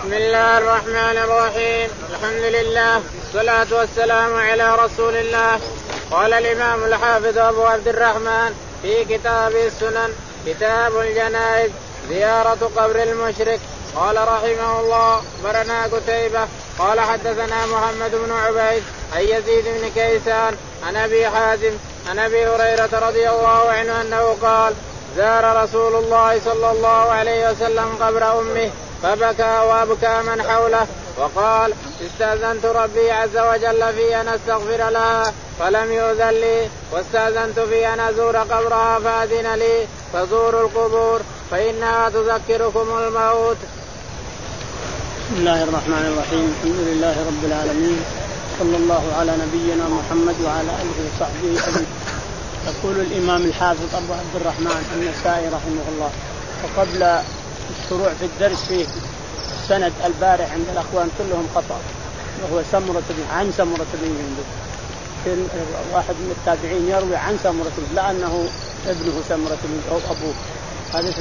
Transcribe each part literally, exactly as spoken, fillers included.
بسم الله الرحمن الرحيم. الحمد لله والصلاة والسلام على رسول الله. قال الإمام الحافظ أبو عبد الرحمن في كتاب السنن كتاب الجنائز زيارة قبر المشرك. قال رحمه الله برنا قتيبة قال حدثنا محمد بن عبيد عن يزيد بن كيسان عن أبي حازم عن أبي هريرة رضي الله عنه أنه قال زار رسول الله صلى الله عليه وسلم قبر أمه فبكى وأبكى من حوله وقال استأذنت ربي عز وجل في أن أستغفر لها فلم يؤذن لي واستأذنت في أن أزور قبرها فأذن لي فزوروا القبور فإنها تذكركم الموت. بسم الله الرحمن الرحيم. الحمد لله رب العالمين صلى الله على نبينا محمد وعلى آله وصحبه أجمعين. يقول الإمام الحافظ أبو عبد الرحمن النسائي رحمه الله وقبل الشروع في الدرس فيه السند البارح عند الأخوان كلهم خطأ وهو سمرة عن سمرة بن جندب. واحد من التابعين يروي عن سمرة لا أنه ابنه سمرة بن أو أبوه. هذا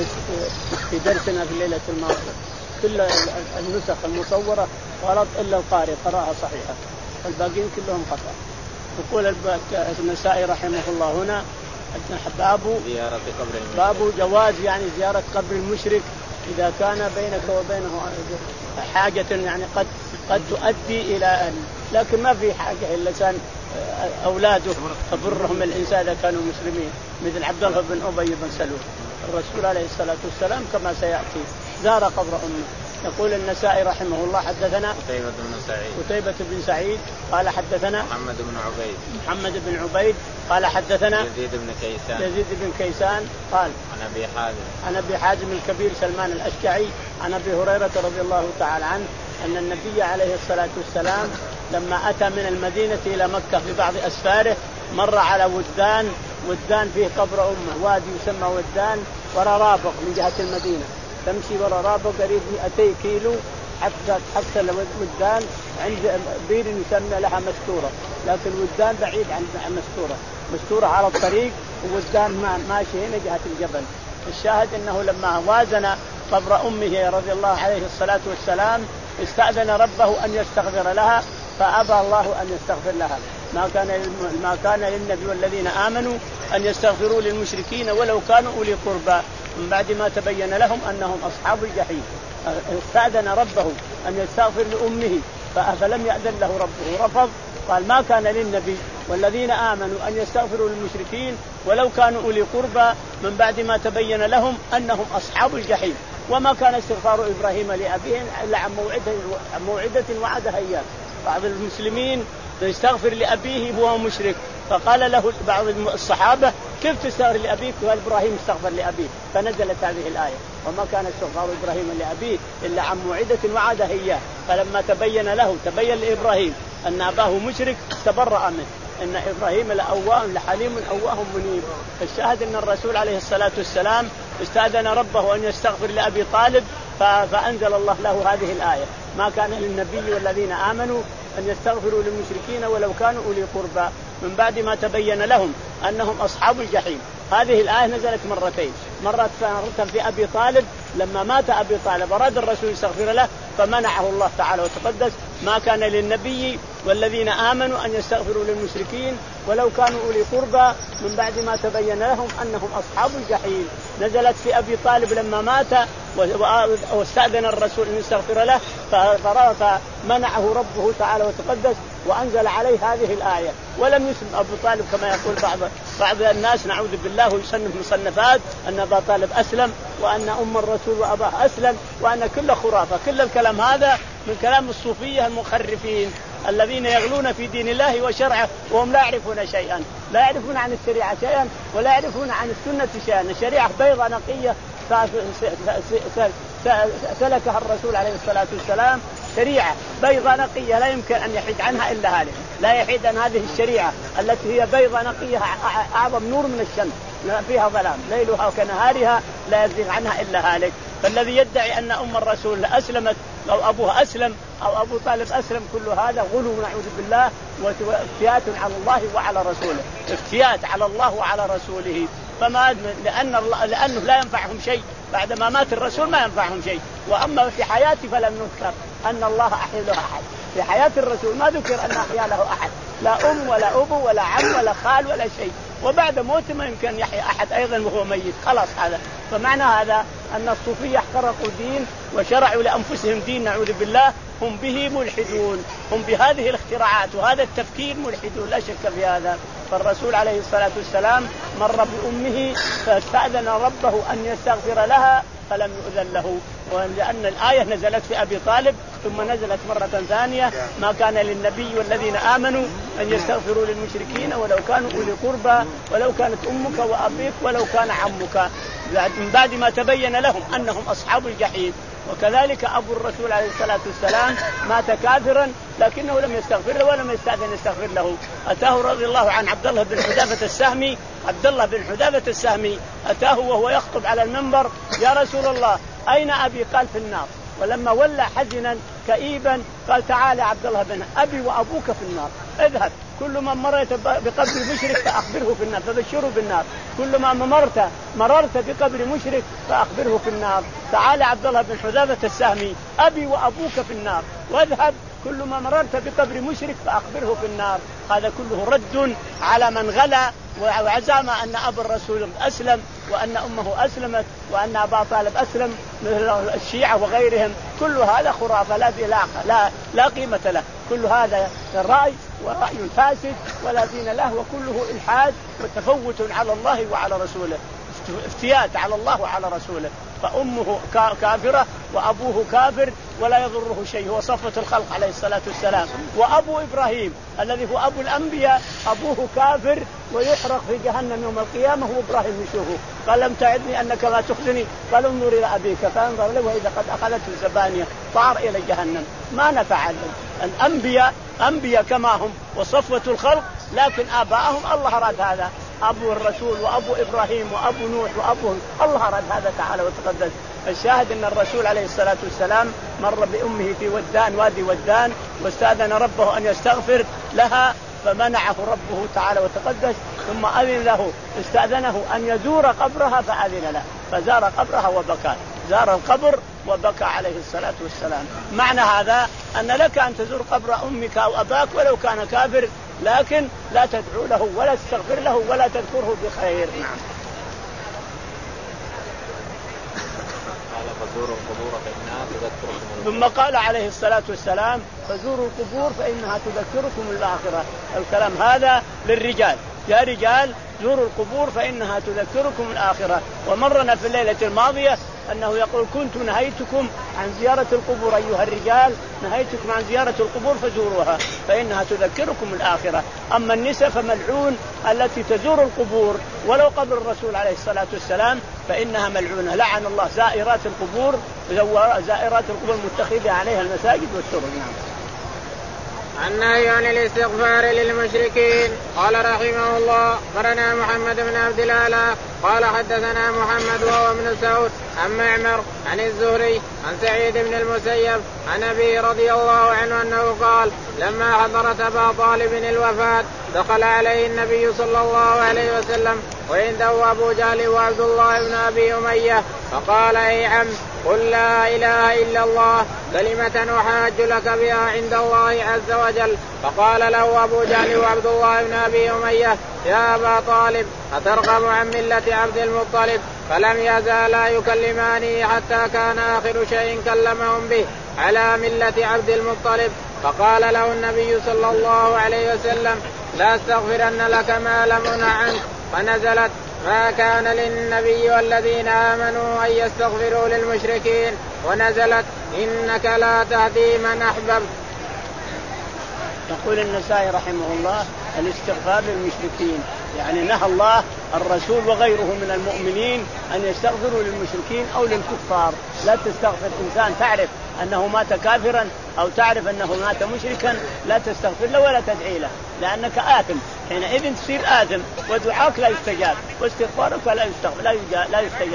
في درسنا في الليلة الماضية. كل النسخ المصورة غلط إلا القارئ قرأها صحيحة والباقين كلهم خطأ. يقول النسائي رحمه الله هنا باب زيارة قبر المشرك. باب جواز يعني زيارة قبر المشرك إذا كان بينك وبينه حاجة يعني قد قد تؤدي إلى أن لكن ما في حاجة إلا كان أولاده تبرهم الإنسان إذا كانوا مسلمين مثل عبد الله بن أبي بن سلول. الرسول عليه الصلاة والسلام كما سيأتي زار قبر أمه. يقول النسائي رحمه الله حدثنا قتيبة بن سعيد قتيبة بن سعيد قال حدثنا محمد بن عبيد محمد بن عبيد قال حدثنا يزيد بن كيسان يزيد بن كيسان قال عن أبي حازم عن أبي حازم الكبير سلمان الأشجعي عن أبي هريرة رضي الله تعالى عنه أن النبي عليه الصلاة والسلام لما أتى من المدينة إلى مكة في بعض أسفاره مر على ودان ودان فيه قبر أمه وادي يسمى ودان وراء رابغ من جهة المدينة تمشي وراء رابغ قريب مئتي كيلو حتى حتى الودان عند بير يسمى لها مستورة لكن الودان بعيد عن مستورة مستورة على الطريق وودان ماشي هنا جهة الجبل. الشاهد أنه لما وازن قبر أمه رضي الله عليه الصلاة والسلام استأذن ربه أن يستغفر لها فأبى الله أن يستغفر لها. ما كان ما كان للنبي والذين آمنوا أن يستغفروا للمشركين ولو كانوا أولي قربى من بعد ما تبين لهم أنهم أصحاب الجحيم. استأذن ربه أن يستغفر لأمه فلم يأذن له ربه رفض قال ما كان للنبي والذين آمنوا أن يستغفروا للمشركين ولو كانوا أولي قربى من بعد ما تبين لهم أنهم أصحاب الجحيم. وما كان استغفار إبراهيم لأبيه إلا عن موعدة, موعدة وعدها إياه. بعض المسلمين يستغفر لأبيه وهو مشرك فقال له بعض الصحابة كيف تستغفر لأبيك وقال إبراهيم استغفر لأبيه فنزلت هذه الآية وما كان استغفار إبراهيم لأبيه إلا عن موعدة وعدها إياه. فلما تبين له تبين لإبراهيم أن أباه مشرك تبرأ منه إن إبراهيم لأواه لحليم أواه منيب. الشاهد أن الرسول عليه الصلاة والسلام استأذن ربه أن يستغفر لأبي طالب فأنزل الله له هذه الآية ما كان للنبي والذين آمنوا أن يستغفروا للمشركين ولو كانوا أولي قربى من بعد ما تبين لهم أنهم أصحاب الجحيم. هذه الآية نزلت مرتين مرة في أبي طالب لما مات أبي طالب أراد الرسول يستغفر له فمنعه الله تعالى وتقدس ما كان للنبي والذين آمنوا أن يستغفروا للمشركين ولو كانوا أولي قربى من بعد ما تبين لهم أنهم أصحاب الجحيم. نزلت في أبي طالب لما مات واستأذن الرسول أن يستغفر له فمنعه ربه تعالى وتقدس وأنزل عليه هذه الآية. ولم يسلم أبو طالب كما يقول بعض بعض الناس نعوذ بالله ويصنف مصنفات أن أبا طالب أسلم وأن أم الرسول وأباه أسلم وأن كل خرافة. كل الكلام هذا من كلام الصوفية المخرفين الذين يغلون في دين الله وشرعه وهم لا يعرفون شيئا لا يعرفون عن الشريعة شيئا ولا يعرفون عن السنة شيئا. الشريعة بيضة نقية سلكها الرسول عليه الصلاة والسلام شريعة بيضة نقية لا يمكن أن يحيد عنها إلا هذه لا يحيد عن هذه الشريعة التي هي بيضة نقية أعظم نور من الشمس فيها ظلام ليلها كنهارها لا يزيغ عنها إلا هالك. فالذي يدعي أن أم الرسول أسلمت أو أبوها أسلم أو أبو طالب أسلم كل هذا غلو نعوذ بالله وافتيات على الله وعلى رسوله افتيات على الله وعلى رسوله. فما لأن الله لأنه لا ينفعهم شيء بعدما مات الرسول، ما ينفعهم شيء. وأما في حياته فلم يذكر أن الله أحيا له أحد، في حياة الرسول ما ذكر أن أحيا له أحد، لا أم ولا أبو ولا عم ولا خال ولا شيء. وبعد موته ما يمكن يحيى أحد أيضا وهو ميت، خلاص هذا. فمعنى هذا أن الصوفية احترقوا دين وشرعوا لأنفسهم دين نعوذ بالله، هم به ملحدون، هم بهذه الاختراعات وهذا التفكير ملحدون لا شك في هذا. فالرسول عليه الصلاة والسلام مر بأمه فاستأذن ربه أن يستغفر لها فلم يؤذن له، ولأن الآية نزلت في أبي طالب ثم نزلت مرة ثانية: ما كان للنبي والذين آمنوا أن يستغفروا للمشركين ولو كانوا أولي قربى ولو كانت أمك وأبيك ولو كان عمك، من بعد ما تبين لهم أنهم أصحاب الجحيم. وكذلك أبو الرسول عليه الصلاة والسلام مات كافرا لكنه لم يستغفر له ولم يستأذن يستغفر له. أتاه رضي الله عن عبد الله بن حذافة السهمي، عبد الله بن حذافة السهمي أتاه وهو يخطب على المنبر: يا رسول الله أين أبي؟ قال: في النار. ولما ولى حزنا كئيبا قال: تعال عبد الله بن أبي وأبوك في النار، اذهب كل ما مررت بقبر مشرك فأخبره في النار، فبشره بالنار. كل ما مررت مررت بقبر مشرك فأخبره في النار. تعال عبد الله بن حذافة السهمي: أبي وأبوك في النار، واذهب كل ما مررت بقبر مشرك فأخبره في النار. هذا كله رد على من غلا وعزم أن أبا الرسول أسلم وأن أمه أسلمت وأن أبا طالب أسلم مثل الشيعة وغيرهم. كل هذا خرافة لا لا لا قيمة له. كل هذا رأي ورأي فاسد ولا دين له، وكله إلحاد وتفوت على الله وعلى رسوله، افتيات على الله وعلى رسوله. فأمه كافرة وأبوه كافر ولا يضره شيء، هو صفوة الخلق عليه الصلاة والسلام. وأبو إبراهيم الذي هو أبو الأنبياء أبوه كافر ويحرق في جهنم يوم القيامة، هو إبراهيم يشوفه. قال: لم تعدني أنك لا تخزني؟ قال: انظر إلى أبيك. فانظر له وإذا قد أخذته الزبانية طار إلى جهنم. ما نفع الأنبياء أنبياء كما هم وصفوة الخلق، لكن آباءهم الله أراد هذا، أبو الرسول وأبو إبراهيم وأبو نوح وأبو الله أراد هذا تعالى وتقدس. الشاهد أن الرسول عليه الصلاة والسلام مر بأمه في ودان وادي ودان واستأذن ربه أن يستغفر لها فمنعه ربه تعالى وتقدس، ثم أذن له استأذنه أن يزور قبرها فأذن له، فزار قبرها وبكى، زار القبر وبكى عليه الصلاة والسلام. معنى هذا أن لك أن تزور قبر أمك أو أباك ولو كان كافر، لكن لا تدعو له ولا تستغفر له ولا تذكره بخير. نعم. فزوروا القبور فإنها تذكركم. ثم قال عليه الصلاة والسلام: فزوروا القبور فإنها تذكركم الآخرة. الكلام هذا للرجال: يا رجال زوروا القبور فإنها تذكركم الآخرة. ومرنا في الليلة الماضية أنه يقول: كنت نهيتكم عن زيارة القبور أيها الرجال، نهيتكم عن زيارة القبور فزوروها فإنها تذكركم الآخرة. أما النساء فملعون التي تزور القبور ولو قبر الرسول عليه الصلاة والسلام فإنها ملعونة. لعن الله زائرات القبور، زائرات القبور المتخذة عليها المساجد والسرج. نعم. النهي عن الاستغفار للمشركين. قال رحمه الله: قرنا محمد بن عبد الأعلى قال حدثنا محمد وهو ابن سعود عن معمر عن الزهري عن سعيد بن المسيب عن أبي رضي الله عنه أنه قال: لما حضرت أبا طالب الوفاة دخل عليه النبي صلى الله عليه وسلم وعنده أبو جهل وعبد الله بن أبي أمية، فقال: أي عم، قل لا إله إلا الله كلمة أحاج لك بها عند الله عز وجل. فقال له أبو جهل وعبد الله بن أبي أمية: يا أبا طالب أترغب عن ملة عبد المطلب؟ فلم يزالا يكلماني حتى كان آخر شيء كلمهم به على ملة عبد المطلب. فقال له النبي صلى الله عليه وسلم: لا استغفرن لك ما لم أنه عنك. فنزلت: ما كان للنبي والذين آمنوا أن يستغفروا للمشركين. ونزلت: إنك لا تهدي من أحببت. يقول النسائي رحمه الله: الاستغفار للمشركين، يعني نهى الله الرسول وغيره من المؤمنين أن يستغفروا للمشركين أو للكفار. لا تستغفر إنسان تعرف أنه مات كافرا أو تعرف أنه مات مشركا، لا تستغفر له ولا تدعي له، لأنك آثم، حينئذ تصير آثم ودعاك لا يستجاب واستغفارك لا يستغفر لا يستجاب.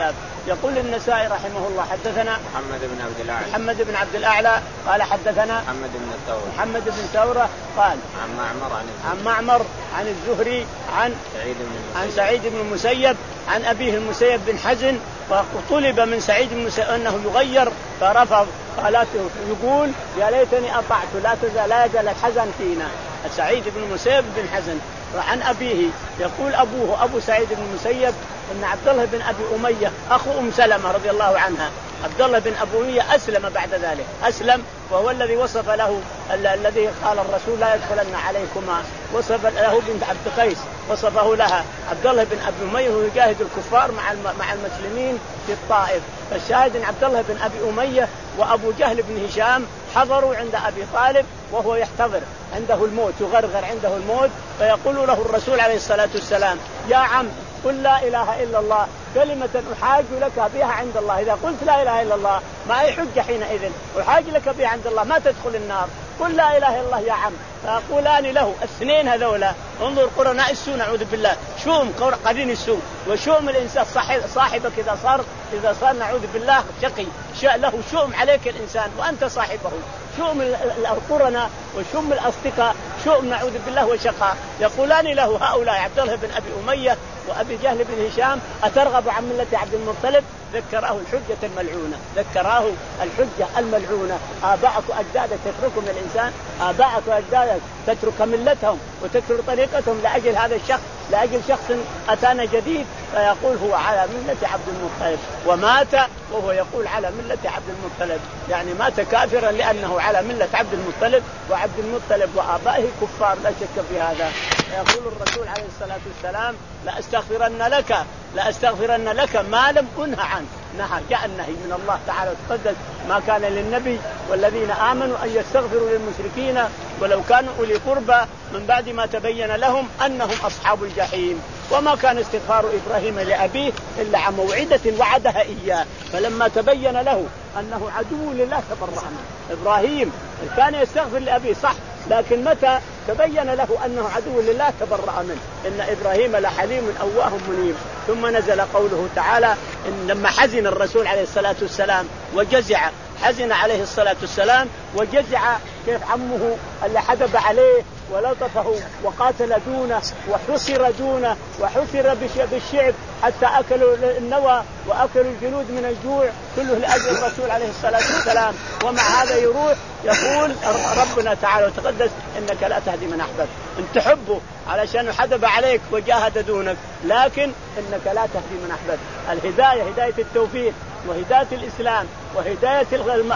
يقول النسائي رحمه الله حدثنا محمد بن عبد الأعلى محمد بن عبد الأعلى قال حدثنا محمد بن الثورة محمد بن ثورة قال عن معمر عن عن معمر عن الزهري عن سعيد بن المسيب عن سعيد بن المسيب عن أبيه المسيب بن حزن، وطلب من سعيد بن المسيب أنه يغير فرفض، قال يقول يا ليتني أطعت لا تزال لا يزال الحزن فينا. سعيد بن المسيب بن حزن. وعن أبيه يقول أبوه أبو سعيد بن المسيب أن عبد الله بن أبي أمية أخو أم سلمة رضي الله عنها، عبد الله بن أبي أمية أسلم بعد ذلك، أسلم وهو الذي وصف له الذي قال الرسول لا يدخلن عليكما، وصف له بنت عبد قيس وصفه لها. عبد الله بن أبي أمية هو يجاهد الكفار مع مع المسلمين في الطائف. فالشاهد أن عبد الله بن أبي أمية وأبو جهل بن هشام حضروا عند أبي طالب وهو يحتضر عنده الموت، يغرغر عنده الموت، فيقول له الرسول عليه الصلاة والسلام يا عم قل لا إله إلا الله كلمة أحاج لك بها عند الله، إذا قلت لا إله إلا الله ما أي حجة حينئذ أحاج لك بها عند الله ما تدخل النار، قل لا إله إلا الله يا عم. فيقولان له الاثنين هذولا، انظر قرناء السوء نعوذ بالله، شؤم قرين السوء وشؤم الإنسان صاحبك إذا صار إذا صار نعوذ بالله شقي له شؤم عليك الإنسان وأنت صاحبه، شؤم القرناء وشؤم الأصدقاء شؤم نعوذ بالله وشقاء. يقولان له هؤلاء عبد الله بن أبي أمية وأبي جهل بن هشام أترغب عن ملة عبد المطلب؟ ذكراه الحجة الملعونة، ذكراه الحجة الملعونة. آباءك وأجدادك تتركهم الإنسان، آباءك وأجدادك تترك ملتهم وتترك طريقتهم لأجل هذا الشخص، لأجل شخص أتانا جديد. فيقول هو على ملة عبد المطلب، ومات وهو يقول على ملة عبد المطلب، يعني مات كافرا لأنه على ملة عبد المطلب، وعبد المطلب وآبائه كفار لا شك في هذا. يقول الرسول عليه الصلاة والسلام لأستغفرن لك لأستغفرن لك ما لم أنه عنه. نهى، جاء النهي من الله تعالى وتقدس ما كان للنبي والذين آمنوا أن يستغفروا للمشركين ولو كانوا أولي قربى من بعد ما تبين لهم أنهم أصحاب الجحيم. وما كان استغفار إبراهيم لأبيه إلا عن موعدة وعدها إياه، فلما تبين له أنه عدو لله تبرأ منه. إبراهيم كان يستغفر لأبيه صح، لكن متى تبين له أنه عدو لله تبرأ منه. إن إبراهيم لحليم أواه منيب. ثم نزل قوله تعالى إن لما حزن الرسول عليه الصلاة والسلام وجزع، حزن عليه الصلاة والسلام وجزع كيف عمه اللي حدب عليه ولطفه وقاتل دونه وحصر دونه وحصر بالشعب حتى أكلوا النوى وأكلوا الجلود من الجوع، كله لأجل الرسول عليه الصلاة والسلام. ومع هذا يروح يقول ربنا تعالى وتقدس إنك لا تهدي من أحببت، أن تحبه علشان حدب عليك وجاهد دونك، لكن إنك لا تهدي من أحببت. الهداية هداية التوفيق وهداية الإسلام وهداية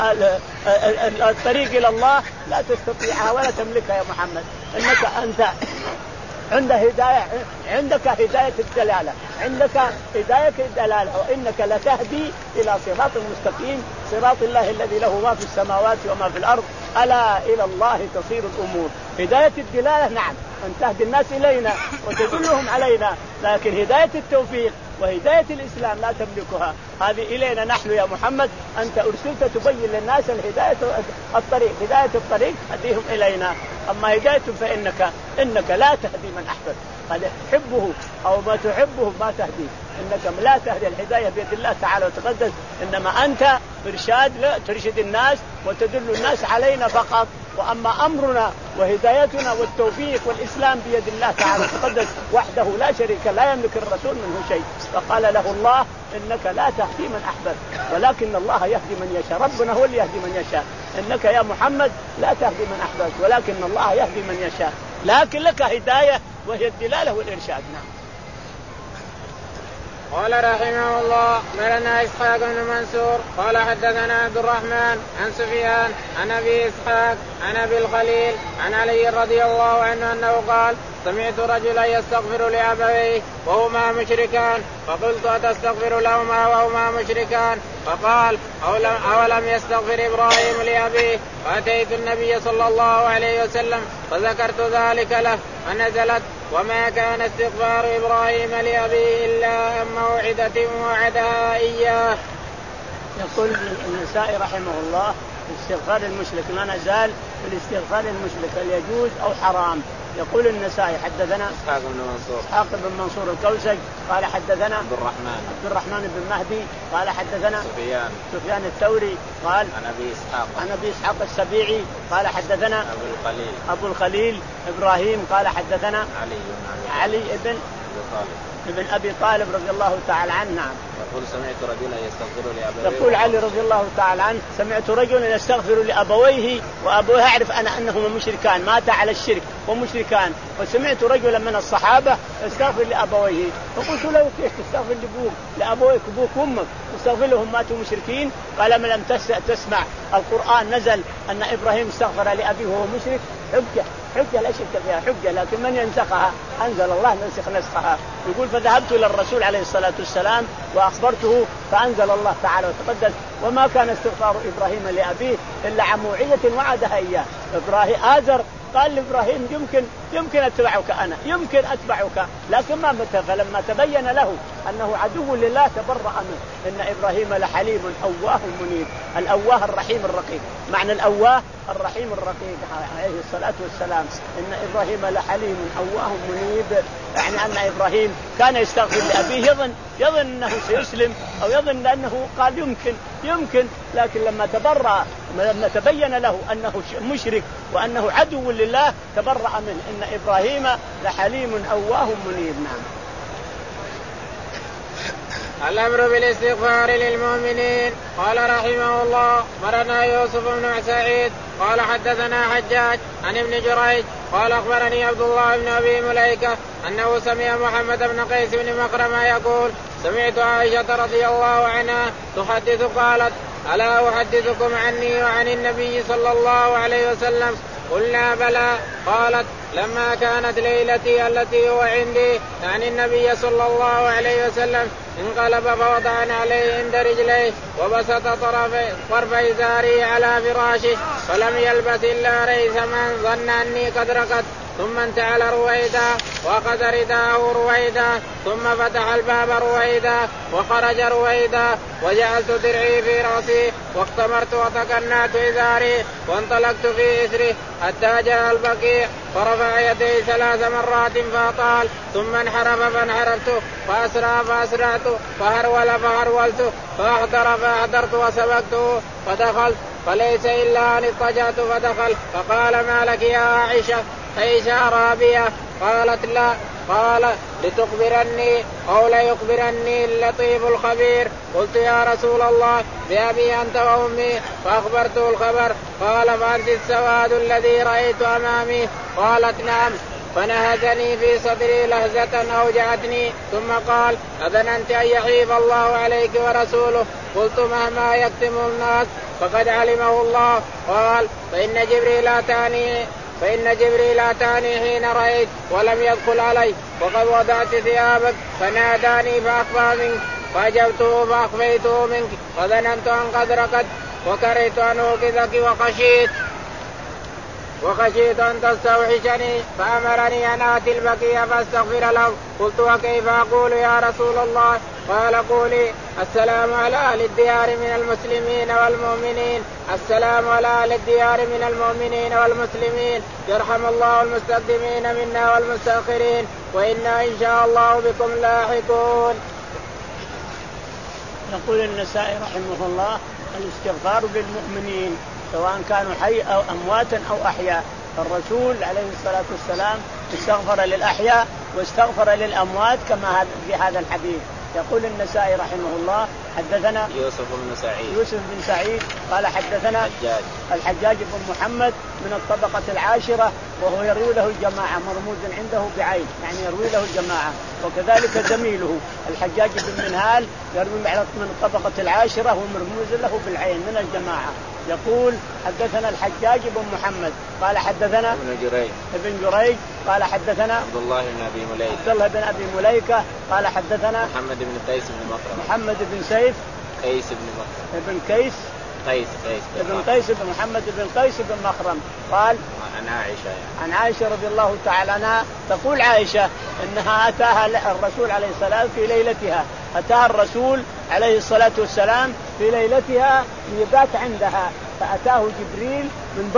الطريق إلى الله لا تستطيعها ولا تملكها يا محمد. إنك أنت عند هداية، عندك هداية الدلالة، عندك هداية الدلالة، وإنك لتهدي إلى صراط مستقيم، صراط الله الذي له ما في السماوات وما في الأرض، ألا إلى الله تصير الأمور. هداية الدلالة نعم أن تهدي الناس إلينا وتدلهم علينا، لكن هداية التوفيق وهداية الإسلام لا تملكها، هذه إلينا نحن يا محمد. أنت أرسلت تبين للناس الهداية الطريق، هداية الطريق هديهم إلينا. أما هداية فإنك إنك لا تهدي من أحببت، قد تحبه أو ما تحبه ما تهدي، إنك لا تهدي، الهداية بيد الله تعالى وتقدس، إنما أنت إرشاد لا ترشد الناس وتدل الناس علينا فقط. وأما أمرنا وهدايتنا والتوفيق والإسلام بيد الله تعالى وتقدس وحده لا شريك، لا يملك الرسول منه شيء. فقال له الله إنك لا تهدي من أحببت ولكن الله يهدي من يشاء، ربنا هو اللي يهدي من يشاء. إنك يا محمد لا تهدي من أحببت ولكن الله يهدي من يشاء، لكن لك هداية وهي الدلالة والإرشاد. نعم. قال رحمه الله مرنا إسحاق بن منصور قال حدثنا عبد الرحمن عن سفيان عن أبي إسحاق عن أبي الخليل عن علي رضي الله عنه أنه قال سمعت رجلا يستغفر لأبويه وهما مشركان فقلت أتستغفر لهما وهما مشركان؟ فقال أولم, أولم يستغفر إبراهيم لأبيه؟ فأتيت النبي صلى الله عليه وسلم فذكرت ذلك له فنزلت وما كان استغفار إبراهيم لأبيه إلا عن موعدة وعدها إياه. يقول النسائي رحمه الله استغفار المشرك ما نزال في الاستغفار المشرك هل يجوز أو حرام، يقول النسائي حدثنا إسحاق بن منصور إسحاق بن منصور الكوسج قال حدثنا عبد الرحمن عبد الرحمن بن مهدي قال حدثنا سفيان سفيان الثوري قال عن أبي إسحاق عن أبي إسحاق السبيعي قال حدثنا أبو الخليل أبو الخليل إبراهيم قال حدثنا علي علي ابن ابن أبي طالب رضي الله تعالى عنه. نعم. يقول سمعت رجلا يستغفر لأبويه. يقول علي رضي الله تعالى عنه سمعت رجلا يستغفر لأبويه وأبوه أعرف أنا أنهما مشركان مات على الشرك ومشركان وسمعت رجلا من الصحابة يستغفر لأبويه فقلت له كيف تستغفر لأبوك لأبويك أبوك وأمك تستغفر لهم ماتوا مشركين؟ قال من لم تسمع القرآن نزل أن إبراهيم استغفر لأبيه وهو مشرك حجة حجة لا شك فيها حجة لكن من ينسخها؟ أنزل الله نسخ نسخها. يقول فذهبت إلى الرسول عليه الصلاة والسلام وأخبرته فأنزل الله تعالى وتقدس وما كان استغفار إبراهيم لأبيه إلا عن موعظة وعدها إياه. إبراهيم آزر قال لإبراهيم يمكن يمكن أتبعك أنا يمكن أتبعك لكن ما متى فلما تبين له أنه عدو لله تبرأ منه. إن إبراهيم لحليم أواه منيب. الأواه الرحيم الرقيق معنى الأواه الرحيم الرقيق عليه الصلاة والسلام. إن إبراهيم لحليم أواه منيب يعني أن إبراهيم كان يستغفر لأبيه يظن يظن أنه سيسلم أو يظن أنه قال يمكن يمكن لكن لما تبرأ لما تبين له أنه مشرك وأنه عدو لله تبرأ منه. إن إبراهيم لحليم أواه منيب. نعم. الأمر بالاستغفار للمؤمنين. قال رحمه الله مرنا يوسف بن سعيد قال حدثنا حجاج عن ابن جريج قال أخبرني عبد الله بن أبي مليكة أنه سمع محمد بن قيس بن مخرمة يقول سمعت عائشة رضي الله عنها تحدث قالت ألا أحدثكم عني وعن النبي صلى الله عليه وسلم؟ قلنا بلى. قالت لما كانت ليلتي التي هو عندي يعني النبي صلى الله عليه وسلم انقلب فوضعنا عليه عند رجليه وبسط طرف إزاره على فراشه فلم يلبس إلا ريثما ظن أني قد رقدت ثم انتعل رويدا وأخذ رداءه رويدا ثم فتح الباب رويدا وخرج رويدا وجعلت درعي في رأسي واختمرت وتكنعت إزاري وانطلقت في إثره حتى جاء البقيع فرفع يديه ثلاث مرات فأطال ثم انحرف فانحرفت فأسرع فأسرعت فهرول فهرولت فأحضر فأحضرت وسبقته فدخلت فليس إلا أن اضطجعت فدخل فقال ما لك يا عائشة أيش أرابية؟ قالت لا. قال لتخبرني أو لا يخبرني اللطيف الخبير. قلت يا رسول الله بأبي أنت وأمي فأخبرته الخبر. قال فأنت السواد الذي رأيت أمامي. قالت نعم. فنهزني في صدري لهزة أوجعتني ثم قال أذننت أن يحيف الله عليك ورسوله؟ قلت مهما يكتم الناس فقد علمه الله. قال فإن جبريل أتاني فإن جبريل أتاني حين رأيت ولم يدخل علي وقد وضعت ثيابك فناداني فأخفى منك فأجبته فأخفيته منك وظننت أن قد رقدت وكرهت أن أوقظك وخشيت وخشيت أن تستوحشني فأمرني أن آتي البقيع فاستغفر له. قلت وكيف أقول يا رسول الله؟ قال قولي السلام على أهل الديار من المسلمين والمؤمنين السلام على أهل الديار من المؤمنين والمسلمين يرحم الله المستقدمين منا والمستأخرين وإنا إن شاء الله بكم لاحقون. يقول النسائي رحمه الله الاستغفار للمؤمنين سواء كانوا حي أو أمواتا أو أحياء. الرسول عليه الصلاة والسلام استغفر للأحياء واستغفر للأموات كما في هذا الحديث. يقول النسائي رحمه الله حدثنا يوسف بن سعيد يوسف بن سعيد قال حدثنا الحجاج الحجاج بن محمد من الطبقة العاشرة وهو يروي له الجماعة مرموز عنده بعين يعني يروي له الجماعة. وكذلك زميله الحجاج بن منهال يروي من الطبقة العاشرة ومرموز له بالعين من الجماعة. يقول حدثنا الحجاج بن محمد قال حدثنا ابن جريج ابن جريج قال حدثنا عبد الله بن أبي مليكة عبد الله بن أبي مليكة قال حدثنا محمد بن قيس بن مخرم محمد بن سيف قيس بن مخرم ابن قيس قيس قيس ابن قيس بن محمد بن قيس بن مخرم قال عن عائشة يعني. عن عائشة رضي الله تعالى عنها تقول عائشة إنها أتاها الرسول عليه السلام في ليلتها أتاها الرسول عليه الصلاة والسلام في ليلتها ليبات عندها فأتاه جبريل من برا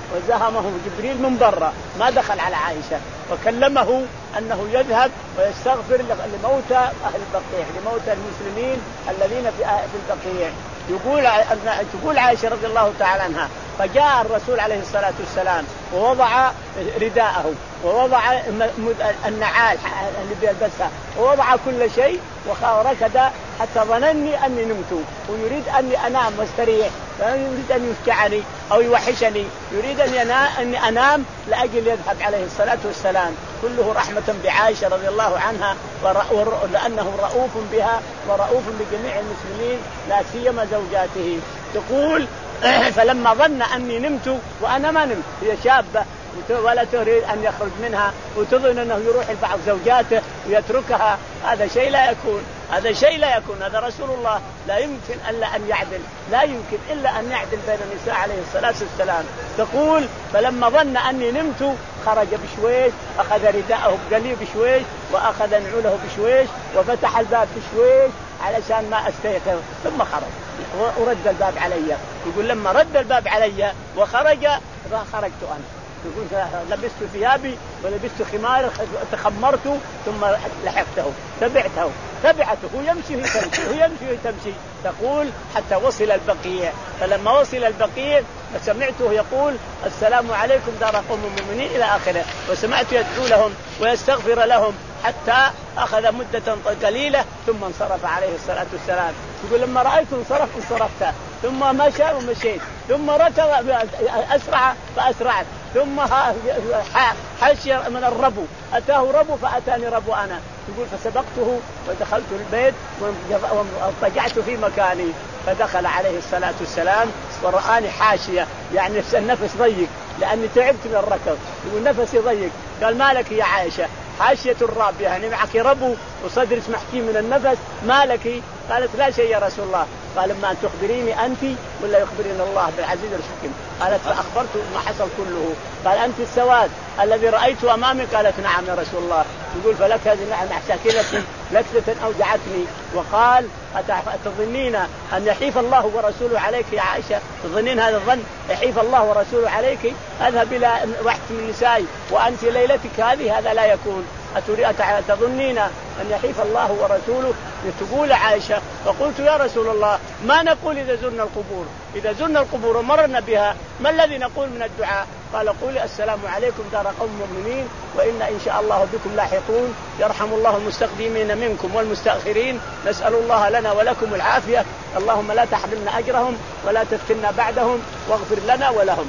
وزهمه جبريل من برا ما دخل على عائشة، وكلمه أنه يذهب ويستغفر لموتى أهل البقيع، لموتى المسلمين الذين في البقيع. يقول تقول عائشة رضي الله تعالى عنها: فجاء الرسول عليه الصلاة والسلام ووضع رداءه ووضع النعال اللي بيلبسها ووضع كل شيء وركض حتى ظنني أني نمت، ويريد أني أنام واستريح، يريد أن يفجعني أو يوحشني، يريد أني أنام لأجل يذهب عليه الصلاة والسلام. كله رحمة بعائشة رضي الله عنها، لأنه رؤوف بها ورؤوف بجميع المسلمين لا سيما زوجاته. تقول: فلما ظن أني نمت وأنا ما نمت، هي شابة ولا تريد أن يخرج منها وتظن أنه يروح لبعض زوجاته ويتركها، هذا شيء لا يكون، هذا شيء لا يكون، هذا رسول الله لا يمكن إلا أن يعدل، لا يمكن إلا أن يعدل بين النساء عليه الصلاة والسلام. تقول: فلما ظن أني نمت خرج بشويش، أخذ رداءه بقليل بشويش، وأخذ نعوله بشويش، وفتح الباب بشويش علشان ما أستيقظ، ثم خرج ورد الباب علي. يقول: لما رد الباب علي وخرج خرجت أنا. يقول: لبست ثيابي ولبست خمار، تخمرت ثم لحقته، تبعته تبعته يمشي تمشي ويمشي تمشي. تقول: حتى وصل البقيع، فلما وصل البقيع سمعته يقول: السلام عليكم دار قوم مؤمنين إلى آخره، وسمعت يدعو لهم ويستغفر لهم حتى أخذ مدة قليلة ثم انصرف عليه الصلاة والسلام. يقول: لما رأيت انصرف انصرفت، ثم مشى ومشيت، ثم ركض أسرع فأسرعت، ثم حشي من الربو، أتاه ربو فأتاني ربو أنا. يقول: فسبقته ودخلت البيت واضطجعت في مكاني، فدخل عليه الصلاة والسلام ورآني حاشية، يعني النفس ضيق لأني تعبت من الركض، يقول نفسي ضيق. قال: ما لك يا عائشة؟ حاشية الراب، يعني معك ربو وصدرك محكي من النفس، ما لك؟ قالت: لا شيء يا رسول الله. قال: ما أن تخبريني أنت ولا يخبرين الله بالعزيز الحكيم؟ قالت: فأخبرت ما حصل كله. قال: أنت السواد الذي رأيته أمامي؟ قالت: نعم يا رسول الله. يقول: فلك هذه نعم أحساكلتي لكسة أوجعتني. وقال: أتظنين أن يحيف الله ورسوله عليك يا عائشة؟ تظنين هذا الظن يحيف الله ورسوله عليك؟ أذهب إلى واحد من النساء وأنت ليلتك هذه، هذا لا يكون. أتظنين أن يحيف الله ورسوله؟ تقول عائشة: فقلت: يا رسول الله ما نقول إذا زرنا القبور؟ إذا زرنا القبور ومرنا بها ما الذي نقول من الدعاء؟ قال: قولي: السلام عليكم دار قوم مؤمنين وإن إن شاء الله بكم لاحقون، يرحم الله المستقدمين منكم والمستأخرين، نسأل الله لنا ولكم العافية، اللهم لا تحرمنا أجرهم ولا تفتنا بعدهم واغفر لنا ولهم.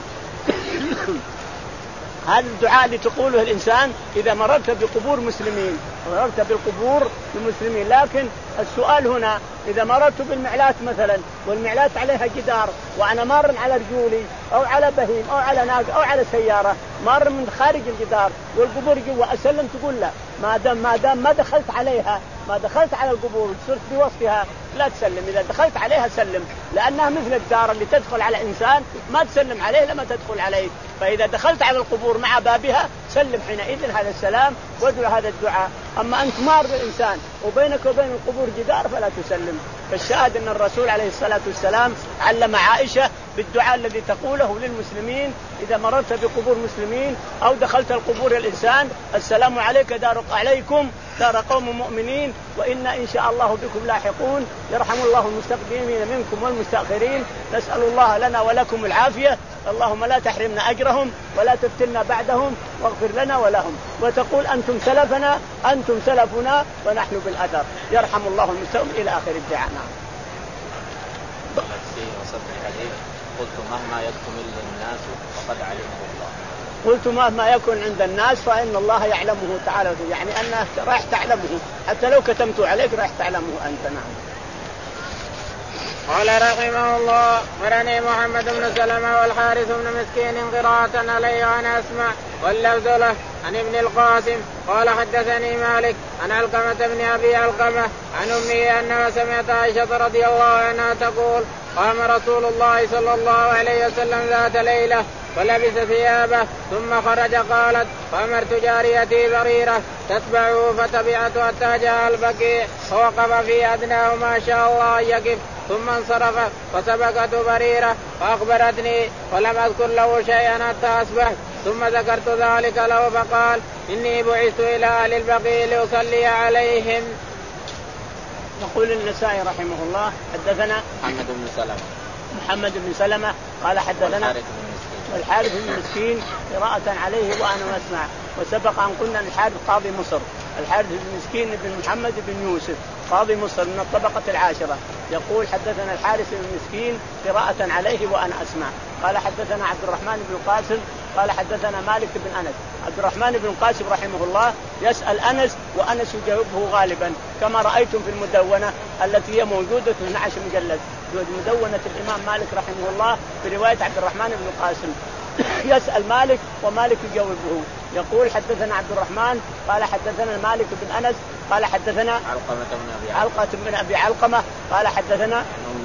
هذا الدعاء اللي تقوله الإنسان إذا مررت بقبور مسلمين، مررت بالقبور المسلمين. لكن السؤال هنا: إذا مررت بالمعلات مثلا والمعلات عليها جدار وأنا مار على رجولي أو على بهيم أو على ناقة أو على سيارة، مار من خارج الجدار والقبور جوا، أسلم؟ تقول لا، ما دام ما دام ما دخلت عليها، ما دخلت على القبور صرت بوصفها، لا تسلم. إذا دخلت عليها سلم، لأنها مثل الدار اللي تدخل على إنسان ما تسلم عليه لما تدخل عليه. فإذا دخلت على القبور مع بابها سلم حينئذ هذا السلام وادعو هذا الدعاء. أما أنت مار بالإنسان وبينك وبين القبور جدار فلا تسلم. فالشاهد أن الرسول عليه الصلاة والسلام علم عائشة بالدعاء الذي تقوله للمسلمين إذا مررت بقبور مسلمين أو دخلت القبور الإنسان: السلام عليك دار عليكم دار قوم مؤمنين وإن إن شاء الله بكم لاحقون، يرحم الله المستقدمين منكم والمستأخرين، نسأل الله لنا ولكم العافية، اللهم لا تحرمنا أجرهم ولا تفتنا بعدهم واغفر لنا ولهم. وتقول: أنتم سلفنا أنتم سلفنا ونحن بالأثر، يرحم الله المستقدمين إلى آخر الدعاء. قلت مهما يكتم الناس فقد علمه الله. قلت مهما يكن عند الناس فإن الله يعلمه تعالى، يعني أنه راح تعلمه، حتى لو كتمت عليك راح تعلمه أنت. نعم. قال رحمه الله: مرني محمد بن سلمة والحارث بن مسكين قراءة علي وأنا أسمع واللفظ له عن ابن القاسم قال: حدثني مالك عن علقمة بن أبي علقمة عن أمه أنها سمعت عائشة رضي الله عنها تقول: قام رسول الله صلى الله عليه وسلم ذات ليلة فلبس ثيابه ثم خرج. قالت: فأمرت جاريتي بريرة تتبعه فتبعته حتى جاء البقيع فوقف في أدناه ما شاء الله أن يقف، ثم انصرف فسبقته بريرة فأخبرتني ولم أذكر له شيئا حتى أصبحت ثم ذكرت ذلك له فقال إني بعثت إلى أهل البقيع لأصلي عليهم. يقول النسائي رحمه الله حدثنا محمد بن سلمة محمد بن سلمة قال حدثنا الحارث بن مسكين قراءة عليه وأنا أسمع. وسبق أن قلنا الحارث قاضي مصر، الحارث بن مسكين بن محمد بن يوسف قاضي مصر من الطبقة العاشرة. يقول حدثنا الحارث بن مسكين قراءة عليه وأنا أسمع. قال حدثنا عبد الرحمن بن القاسم قال حدثنا مالك بن أنس. عبد الرحمن بن القاسم رحمه الله يسأل أنس وأنس يجاوبه غالبا كما رأيتم في المدونة التي هي موجودة في اثني عشر مجلد، مدونة الإمام مالك رحمه الله في رواية عبد الرحمن بن القاسم. يسأل مالك ومالك يجاوبه. يقول حدثنا عبد الرحمن قال حدثنا مالك بن أنس قال حدثنا علقمة بن أبي علقمة بن أبي علقمة قال حدثنا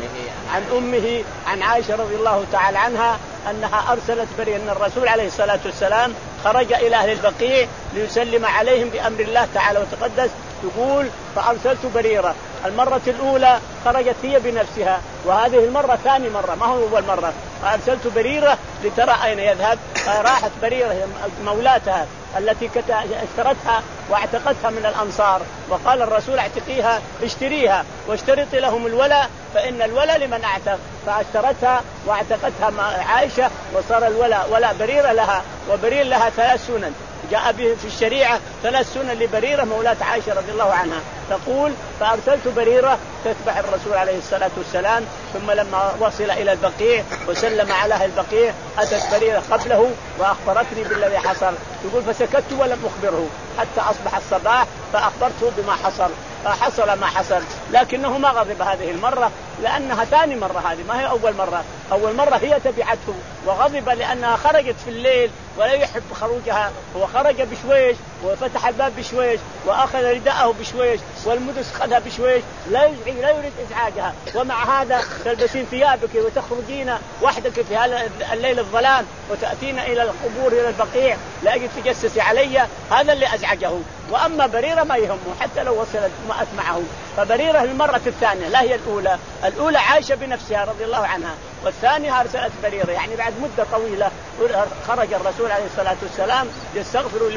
عن أمه عن عائشة رضي الله تعالى عنها أنها أرسلت بريرة أن الرسول عليه الصلاة والسلام خرج إلى أهل البقيع ليسلم عليهم بأمر الله تعالى وتقدس. تقول فأرسلت بريرة. المرة الأولى خرجت هي بنفسها، وهذه المرة ثاني مرة ما هو أول مرة. فأرسلت بريرة لترى أين يذهب، راحت بريرة مولاتها التي اشترتها واعتقتها من الأنصار، وقال الرسول اعتقيها اشتريها واشترطي لهم الولاء فإن الولاء لمن اعتق. فاشترتها واعتقتها عائشة وصار الولاء ولا بريرة لها، وبرير لها ثلاث سنن جاء به في الشريعة ثلاث سنن لبريرة مولاة عائشة رضي الله عنها. تقول فأرسلت بريرة تتبع الرسول عليه الصلاة والسلام، ثم لما وصل إلى البقيع وسلم على أهل البقيع أتت بريرة قبله وأخبرتني بالذي حصل. تقول فسكت ولم أخبره حتى أصبح الصباح فأخبرته بما حصل، فحصل ما حصل، لكنه ما غضب هذه المرة لأنها ثاني مرة، هذه ما هي أول مرة. أول مرة هي تبعته وغضب لأنها خرجت في الليل ولا يحب خروجها، هو خرج بشويش وفتح الباب بشويش وأخذ رداءه بشويش والمدس خذها بشويش، لا يزعج لا يريد إزعاجها. ومع هذا تلبسين ثيابك وتخرجين وحدك في هذا الليل الظلام وتأتين إلى القبور إلى البقيع لأجل تجسسي علي، هذا اللي أزعجه. وأما بريرة ما يهمه حتى لو وصلت ما أسمعه. فبريرة المرة الثانية لا هي الأولى، الأولى عائشة بنفسها رضي الله عنها، والثانية أرسلت بريرة. يعني بعد مدة طويلة خرج الرسول عليه الصلاة والسلام يستغفر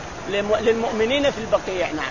للمؤمنين في البقيع. نعم.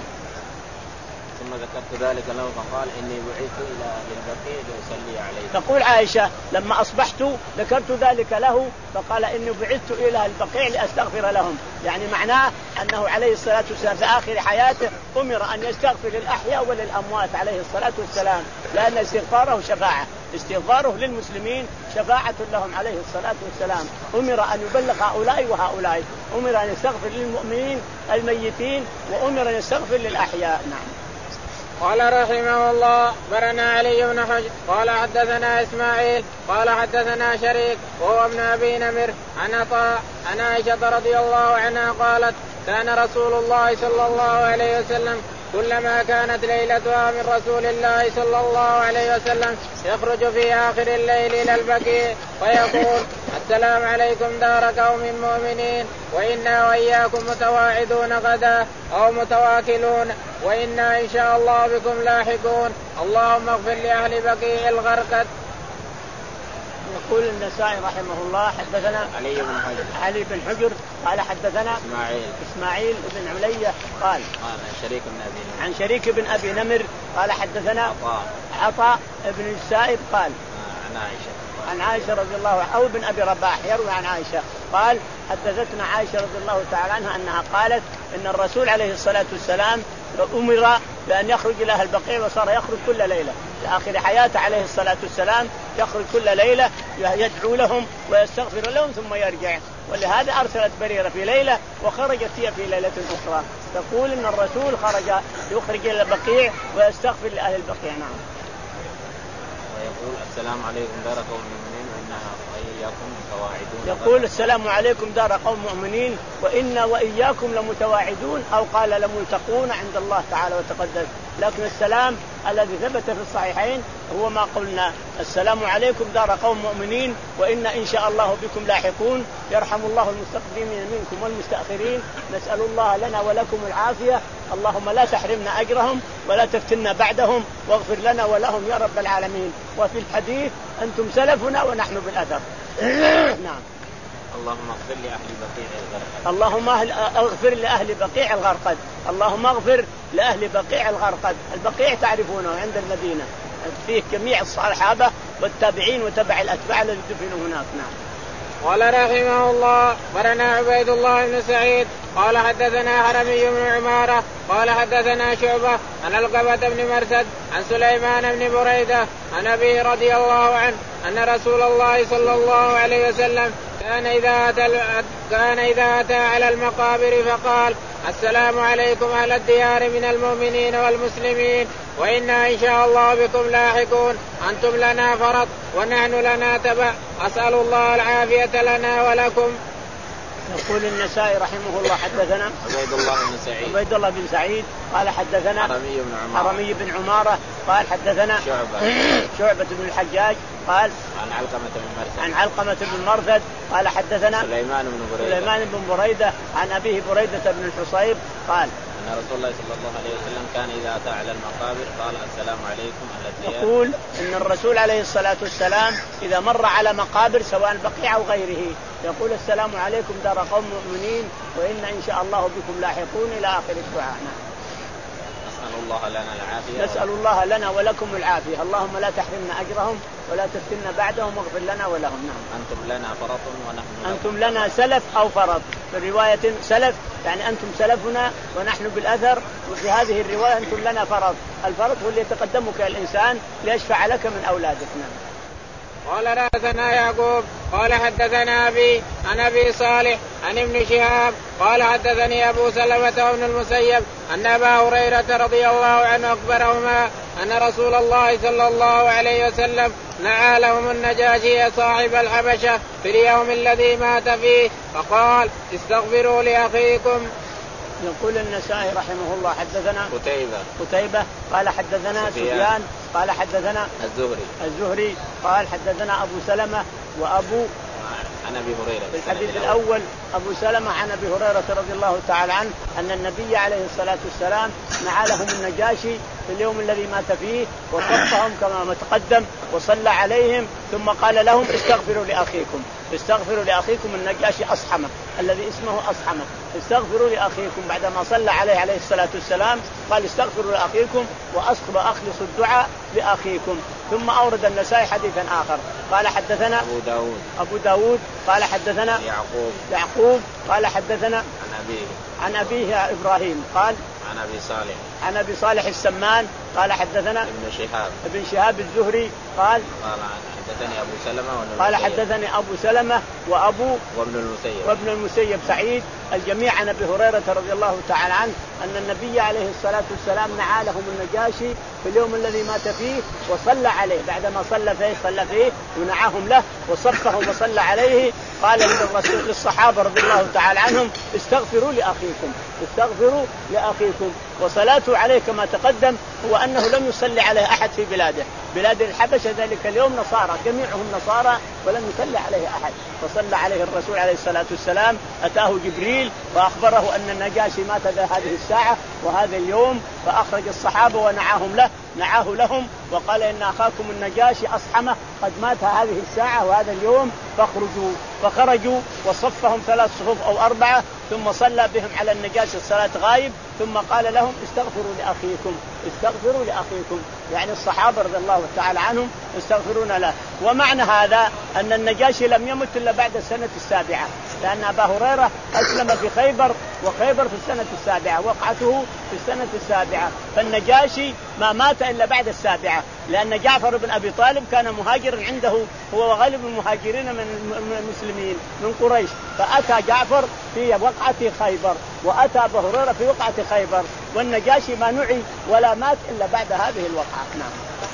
ثم ذكرت ذلك له فقال إني بعثت إلى أهل البقيع لأصلي عليه. تقول عائشة لما أصبحت ذكرت ذلك له فقال إني بعثت إلى البقيع لأستغفر لهم. يعني معناه أنه عليه الصلاة والسلام في آخر حياته أمر أن يستغفر للأحياء وللأموات عليه الصلاة والسلام، لأن استغفاره شفاعة، استغفاره للمسلمين شفاعة لهم عليه الصلاة والسلام. أمر أن يبلغ هؤلاء وهؤلاء، أمر أن يستغفر للمؤمنين الميتين وأمر أن يستغفر للأحياء. نعم. قال رحمه الله برنا علي بن حجر قال حدثنا إسماعيل قال حدثنا شريك وهو ابن أبي نمر عن عطاء عن عائشة رضي الله عنها قالت كان رسول الله صلى الله عليه وسلم كلما كانت ليلتها من رسول الله صلى الله عليه وسلم يخرج في آخر الليل إلى البقيع ويقول السلام عليكم دار قوم مؤمنين وإنا وإياكم متواعدون غدا أو متواكلون وإنا إن شاء الله بكم لاحقون اللهم اغفر لأهل بقيع الغرقد. يقول النسائي رحمه الله حدثنا علي بن حجر علي بن حجر قال حدثنا إسماعيل إسماعيل بن علية قال عن شريك بن أبي نمر عن شريك بن أبي نمر قال حدثنا عطاء عطاء بن السائب قال عن عائشة عن عائشة رضي الله عنها أو ابن أبي رباح يروي عن عائشة قال حدثتنا عائشة رضي الله تعالى عنها أنها قالت إن الرسول عليه الصلاة والسلام أمر بأن يخرج إلى أهل البقيع وصار يخرج كل ليلة في آخر حياته عليه الصلاة والسلام، يخرج كل ليلة يدعو لهم ويستغفر لهم ثم يرجع. ولهذا أرسلت بريرة في ليلة وخرجت هي في ليلة أخرى. تقول إن الرسول خرج يخرج إلى البقيع ويستغفر لأهل البقيع. نعم. ويقول السلام عليكم دار قوم مؤمنين وإنا وإياكم متواعدون. يقول السلام عليكم دار قوم مؤمنين وإنا وإياكم لمتواعدون أو قال لملتقون عند الله تعالى وتقدس. لكن السلام الذي ثبت في الصحيحين هو ما قلنا السلام عليكم دار قوم مؤمنين وإنا إن شاء الله بكم لاحقون يرحم الله المستقدمين منكم والمستأخرين. نسأل الله لنا ولكم العافية اللهم لا تحرمنا أجرهم ولا تفتنا بعدهم واغفر لنا ولهم يا رب العالمين. وفي الحديث أنتم سلفنا ونحن بالأثر. نعم. اللهم اغفر لأهل بقيع الغرقد. اللهم اغفر لأهل بقيع الغرقد. اللهم اغفر لأهل بقيع الغرقد. البقيع تعرفونه عند المدينة، فيه جميع الصحابة والتابعين وتبع الأتباع الذين دفنوا هناك. نعم. قال رحمه الله برنا عبيد الله بن سعيد قال حدثنا حرمي بن عمارة قال حدثنا شعبة عن القبة بن مرثد عن سليمان بن بريدة عن أبي رضي الله عنه أن رسول الله صلى الله عليه وسلم كان إذا أتى, كان إذا أتى على المقابر فقال السلام عليكم أهل الديار من المؤمنين والمسلمين وإنا إن شاء الله بكم لاحقون أنتم لنا فرط ونحن لنا تبع أسأل الله العافية لنا ولكم. يقول النسائي رحمه الله حدثنا عبيد الله بن سعيد عبيد الله بن سعيد قال حدثنا حرمي بن عمارة حرمي بن عمارة قال حدثنا شعبة شعبة بن الحجاج قال عن علقمة بن مرثد عن علقمة بن مرثد قال حدثنا سليمان بن بريدة سليمان بن بريدة عن أبيه بريدة بن الحصيب قال أن رسول الله صلى الله عليه وسلم كان إذا أتى على المقابر قال السلام عليكم أهل الديار. يقول إن الرسول عليه الصلاة والسلام إذا مر على مقابر سواء البقيع أو غيره يقول السلام عليكم دار قوم مؤمنين وإنا إن شاء الله بكم لاحقون إلى آخر الدعاء. نسأل الله لنا العافية نسأل الله لنا ولكم العافية. اللهم لا تحرمنا أجرهم ولا تفتنا بعدهم واغفر لنا ولهم. نعم. أنتم لنا فرط ونحن أنتم لنا سلف أو فرط. في رواية سلف يعني أنتم سلفنا ونحن بالأثر، وفي هذه الرواية أنتم لنا فرط. الفرط هو اللي يتقدمك الإنسان ليشفع لك من أولادك. نعم. قال حدثنا يعقوب قال حدثنا أبي عن أبي صالح عن ابن شهاب قال حدثني أبو سلمة بن المسيب أن أبا هريرة رضي الله عنه أخبرهما أن رسول الله صلى الله عليه وسلم نعى لهم النجاشي صاحب الحبشة في اليوم الذي مات فيه فقال استغفروا لأخيكم. يقول النسائي رحمه الله حدثنا قتيبة قتيبة قال حدثنا سفيان قال حدثنا الزهري الزهري قال حدثنا أبو سلمة وأبو عن أبي هريرة. في الحديث الأول أبو سلمة عن أبي هريرة رضي الله تعالى عنه أن النبي عليه الصلاة والسلام نعى لهم النجاشي في اليوم الذي مات فيه وصفهم كما تقدم وصلى عليهم ثم قال لهم استغفروا لأخيكم استغفروا لأخيكم. النجاشي أصحمة الذي اسمه أصحمة استغفروا لأخيكم بعدما صلى عليه عليه الصلاة والسلام قال استغفروا لأخيكم وأخلصوا الدعاء لأخيكم. ثم أورد النسائي حديثا آخر قال حدثنا أبو داود أبو داود قال حدثنا يعقوب يعقوب قال حدثنا عن أبيه عن أبيه إبراهيم قال عن أبي صالح عن أبي صالح السمان قال حدثنا ابن شهاب ابن شهاب الزهري قال قال حدثني أبو سلمة قال حدثني أبو سلمة وأبو وابن المسيب وابن المسيب سعيد الجميع عن أبي هريرة رضي الله تعالى عنه أن النبي عليه الصلاة والسلام نعى لهم النجاشي في اليوم الذي مات فيه وصلى عليه بعدما صلى فيه صلى فيه ونعاهم له وصفهم وصلى عليه. قال للرسول للصحابة رضي الله تعالى عنهم استغفروا لأخيكم استغفروا لأخيكم. وصلاته عليه كما تقدم هو أنه لم يصلي عليه أحد في بلاده بلاد الحبشة ذلك اليوم نصارى جميعهم نصارى ولم يصلي عليه أحد فصلى عليه الرسول عليه الصلاة والسلام. أتاه جبريل وأخبره أن النجاشي مات هذه الساعة وهذا اليوم فأخرج الصحابة ونعاهم له نعاه لهم وقال إن أخاكم النجاشي أصحمه قد مات هذه الساعة وهذا اليوم فاخرجوا. فخرجوا وصفهم ثلاث صفوف أو أربعة ثم صلى بهم على النجاشي الصلاة غايب ثم قال لهم استغفروا لأخيكم استغفروا لأخيكم يعني الصحابة رضي الله تعالى عنهم يستغفرون له. ومعنى هذا أن النجاشي لم يمت إلا بعد السنة السابعة لأن أبا هريرة أسلم في خيبر وخيبر في السنة السابعة وقعته في السنة السابعة فالنجاشي ما مات إلا بعد السابعة لأن جعفر بن أبي طالب كان مهاجرا عنده هو وغالب المهاجرين من المسلمين من قريش فأتى جعفر في وقعة خيبر وأتى أبا هريرة في وقعة خيبر والنجاشي ما نعي ولا مات إلا بعد هذه الوقعة. نعم.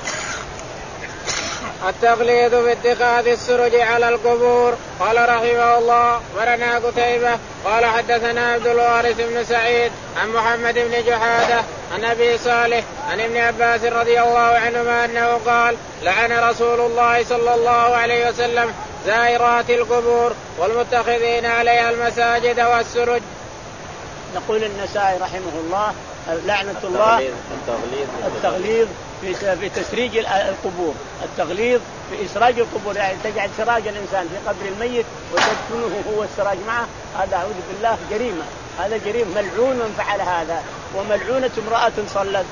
التقليد باتخاذ السرج على القبور. قال رحمه الله ورنا قتيبة قال حدثنا عبد الوارث بن سعيد عن محمد بن جحادة عن أبي صالح عن ابن عباس رضي الله عنهما أنه قال لعن رسول الله صلى الله عليه وسلم زائرات القبور والمتخذين عليها المساجد والسرج. يقول النسائي رحمه الله لعنة الله التغليظ التغليظ في في تسريج القبور، التغليظ في إسراج القبور، يعني تجعل سراج الإنسان في قبر الميت وتدفنه هو السراج معه، هذا أعوذ بالله جريمة، هذا جريمة، ملعون من فعل هذا، وملعونة امرأة صلت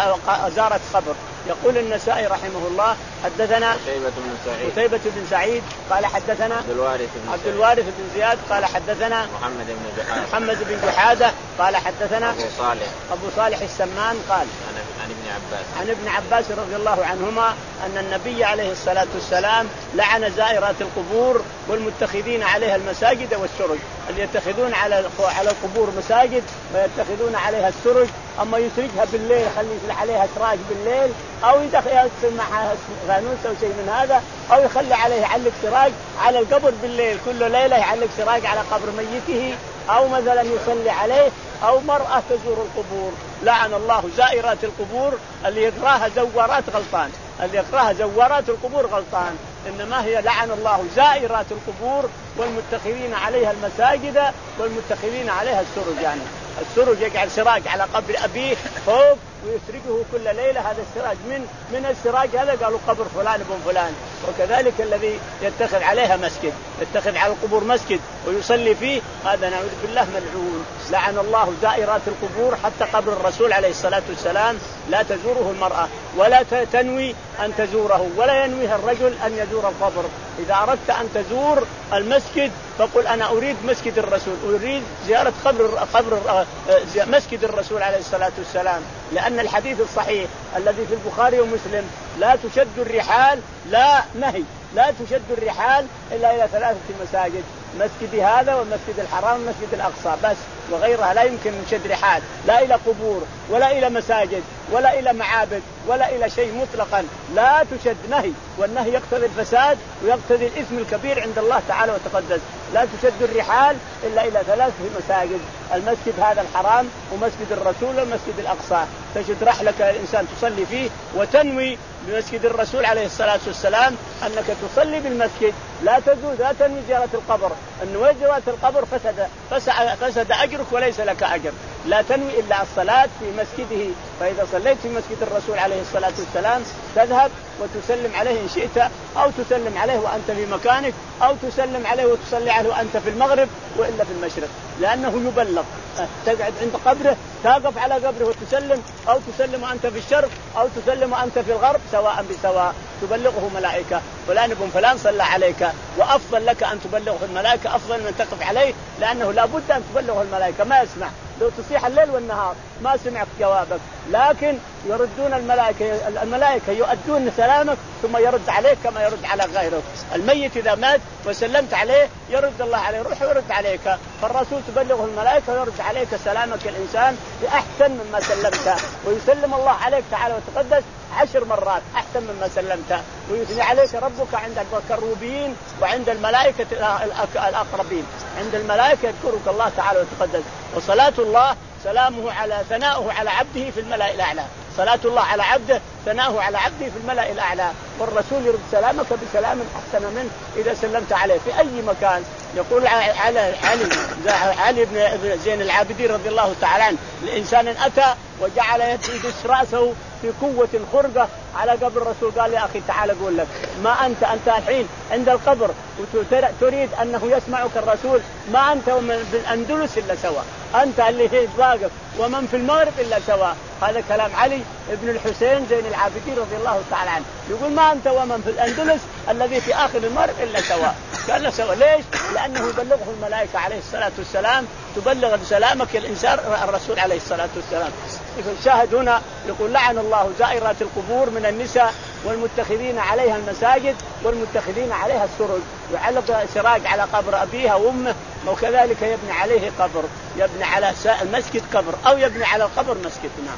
زارت قبر. يقول النسائي رحمه الله حدثنا قتيبة بن سعيد قتيبة بن سعيد قال حدثنا عبد الوارث بن عبد الوارث بن زياد قال حدثنا محمد بن جحادة محمد بن جحادة قال حدثنا أبو صالح أبو صالح السمان قال عن ابن عباس عن ابن عباس رضي الله عنهما أن النبي عليه الصلاة والسلام لعن زائرات القبور والمتخذين عليها المساجد والسرج، اللي يتخذون على على القبور مساجد ويتخذون عليها السرج، أما يسرجها بالليل يخلي عليها سراج بالليل، أو يدخل معها فانوس أو شيء من هذا، أو يخلي عليه يعلق سراج على القبر بالليل، كل ليلة يعلق سراج على قبر ميته، أو مثلا يصلي عليه، أو مرأة تزور القبور. لعن الله زائرات القبور، اللي يقراها زوارات غلطان، اللي يقراها زوارات القبور غلطان، إنما هي لعن الله زائرات القبور والمتخذين عليها المساجد والمتخذين عليها السرج، يعني السرج يجعل سراج على قبر أبيه فوق ويسرجه كل ليلة، هذا السراج من من السراج هذا قالوا قبر فلان ابن فلان. وكذلك الذي يتخذ عليها مسجد، يتخذ على القبور مسجد ويصلي فيه، هذا نعوذ بالله ملعون. لعن الله زائرات القبور، حتى قبر الرسول عليه الصلاة والسلام لا تزوره المرأة ولا تنوي أن تزوره، ولا ينويها الرجل أن يزور القبر. إذا أردت أن تزور المسجد فقل أنا أريد مسجد الرسول، أريد زيارة قبر قبر مسجد الرسول عليه الصلاة والسلام، لأن الحديث الصحيح الذي في البخاري ومسلم لا تشد الرحال، لا نهي، لا تشد الرحال إلا إلى ثلاثة مساجد، مسجد هذا والمسجد الحرام والمسجد الأقصى بس، وغيرها لا يمكن نشد رحال، لا إلى قبور ولا إلى مساجد ولا إلى معابد ولا إلى شيء مطلقا، لا تشد، نهي، والنهي يقتضي الفساد ويقتضي الإثم الكبير عند الله تعالى وتقدس. لا تشد الرحال إلا إلى ثلاث مساجد، المسجد هذا الحرام ومسجد الرسول والمسجد الأقصى، تشد رحلك الإنسان تصلي فيه وتنوي بمسجد الرسول عليه الصلاة والسلام أنك تصلي بالمسجد، لا تزود، لا تنوي زيارة القبر، النوي زيارة القبر فسد فسد أجرك وليس لك أجر، لا تنوي إلا الصلاة في مسجده. فإذا صليت في مسجد الرسول عليه الصلاة والسلام تذهب وتسلم عليه إن شئت، أو تسلم عليه وأنت في مكانك، أو تسلم عليه وتصلي عليه وأنت في المغرب وإلا في المشرق، لأنه يبلغ. تقعد عند قبره، تقف على قبره وتسلم، أو تسلم وأنت في الشرق، أو تسلم وأنت في الغرب، سواء بسواء، تبلغه ملائكة، فلان ابن فلان صلى عليك، وأفضل لك أن تبلغه الملائكة أفضل من تقف عليه، لأنه لا بد أن تبلغه الملائكة، ما يسمع، لو تصيح الليل والنهار ما سمعت جوابك، لكن يردون الملائكة، الملائكة يؤدون سلامك ثم يرد عليك كما يرد على غيرك. الميت إذا مات وسلمت عليه يرد الله عليه روح ويرد عليك، فالرسول تبلغه الملائكة ويرد عليك سلامك الإنسان بأحسن مما سلمته، ويسلم الله عليك تعالى وتقدس عشر مرات أحسن مما سلمته، ويثني عليك ربك عند الكروبين وعند الملائكة الأقربين، عند الملائكة يذكرك الله تعالى وتقدس. وصلاة الله سلامه على ثناؤه على عبده في الملأ الأعلى، صلاة الله على عبده ثناؤه على عبده في الملأ الأعلى، والرسول يرد سلامك بسلام أحسن منه إذا سلمت عليه في أي مكان. يقول على علي علي بن زين العابدين رضي الله تعالى عنه: الإنسان أتى وجعل يدس رأسه في قوة خرقة على قبر الرسول، قال يا أخي تعال أقول لك، ما أنت أنت الحين عند القبر وتريد أنه يسمعك الرسول، ما أنت ومن في الأندلس إلا سوا، أنت اللي هي واقف ومن في المغرب إلا سوا. هذا كلام علي ابن الحسين زين العابدين رضي الله تعالى عنه، يقول ما أنت ومن في الأندلس الذي في آخر المغرب إلا سوا، قال له سوا. ليش؟ لأنه يبلغه الملائكة عليه الصلاة والسلام، تبلغ بسلامك الإنسان الرسول عليه الصلاة والسلام. الشاهد هنا يقول: لعن الله زائرات القبور من النساء والمتخذين عليها المساجد والمتخذين عليها السرج، يعلق سراج على قبر أبيها وأمه، وكذلك يبني عليه قبر، يبني على المسجد قبر أو يبني على القبر مسجد. نعم.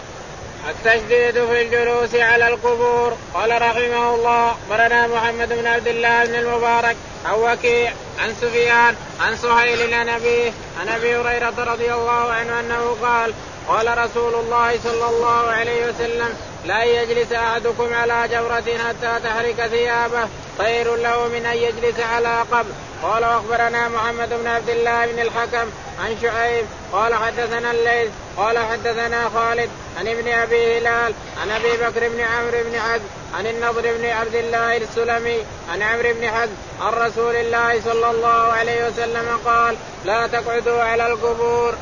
التشديد في الجلوس على القبور. قال رحمه الله: أخبرنا محمد بن عبد الله بن المبارك عن وكيع عن سفيان عن سهيل عن أبيه عن أبي هريرة رضي الله عنه أنه قال: قال رسول الله صلى الله عليه وسلم: لا يجلس أحدكم على جورة حتى تحرق ثيابه خير له من أن يجلس على قبر. قال واخبرنا محمد بن عبد الله بن الحكم عن شعيب قال حدثنا الليث قال حدثنا خالد عن ابن أبي هلال عن أبي بكر بن عمرو بن حزم عن النضر بن عبد الله السلمي عن عمرو بن حزم عن رسول الله صلى الله عليه وسلم قال لا تقعدوا على القبور.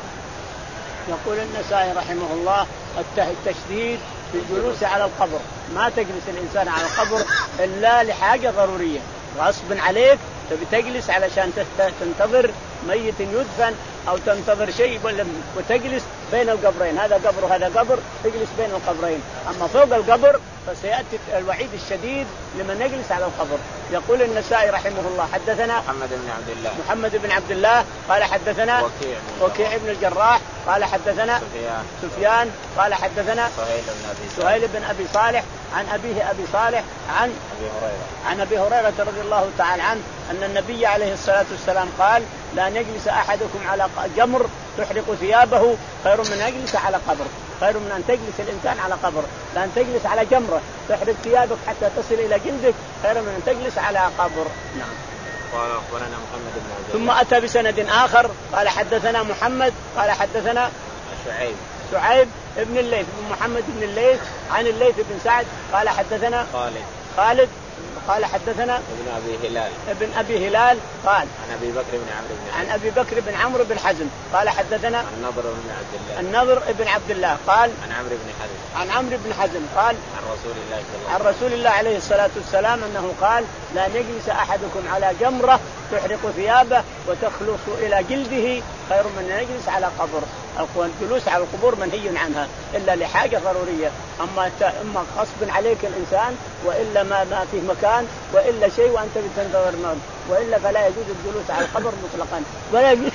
يقول النسائي رحمه الله التشديد في الجلوس على القبر، ما تجلس الإنسان على القبر إلا لحاجة ضرورية غصب عليك تبي تجلس علشان تنتظر ميت يدفن أو تنتظر شيء وتجلس بين القبرين، هذا قبر وهذا قبر، تجلس بين القبرين. أما فوق القبر فسيأتي الوعيد الشديد لمن يجلس على القبر. يقول النسائي رحمه الله حدثنا محمد بن عبد الله محمد بن عبد الله قال حدثنا وكيع, وكيع بن الجراح قال حدثنا سفيان, سفيان قال حدثنا سهيل بن أبي سهيل بن أبي صالح عن أبيه أبي صالح عن أبي هريرة عن أبي هريرة رضي الله تعالى عنه أن النبي عليه الصلاة والسلام قال لا يجلس أحدكم على جمر تحرق ثيابه خير من أن يجلس على قبر، خير من أن تجلس الإنسان على قبر، لأن تجلس على جمرة تحرق ثيابك حتى تصل إلى جلدك خير من أن تجلس على قبر. نعم. قال أخبرنا محمد بن عبد ثم أتى بسند آخر قال حدثنا محمد قال حدثنا شعيب شعيب ابن الليث بن محمد بن الليث عن الليث بن سعد قال حدثنا خالد خالد قال حدثنا ابن أبي هلال ابن أبي هلال قال عن أبي بكر بن عمرو بن عن أبي بكر بن عمرو بن حزم قال حدثنا النضر بن عبد الله النضر بن عبد الله قال عن عمرو بن حزم عن عمرو بن حزم قال عن رسول الله صلى الله عن رسول الله عليه الصلاة والسلام أنه قال لا يجلس أحدكم على جمرة تحرق ثيابه وتخلص إلى جلده خير من أن يجلس على قبر. الجلوس على القبور منهي عنها إلا لحاجة ضرورية، أما إما غصب عليك الإنسان وإلا ما ما فيه مكان وإلا شيء وأنت بتنتظر موت، وإلا فلا يجوز الجلوس على القبر مطلقا ولا يجوز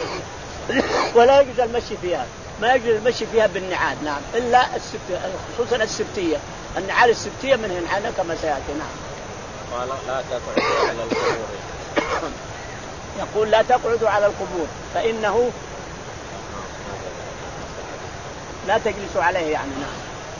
ولا يجوز المشي فيها، ما يجوز المشي فيها بالنعال. نعم إلا السبت خصوصا السبتية، النعال السبتية من هنا كما سيأتي. نعم. قال لا تقعدوا على القبور يقول لا تقعدوا على القبور فإنه لا تجلسوا عليه يعني. نعم.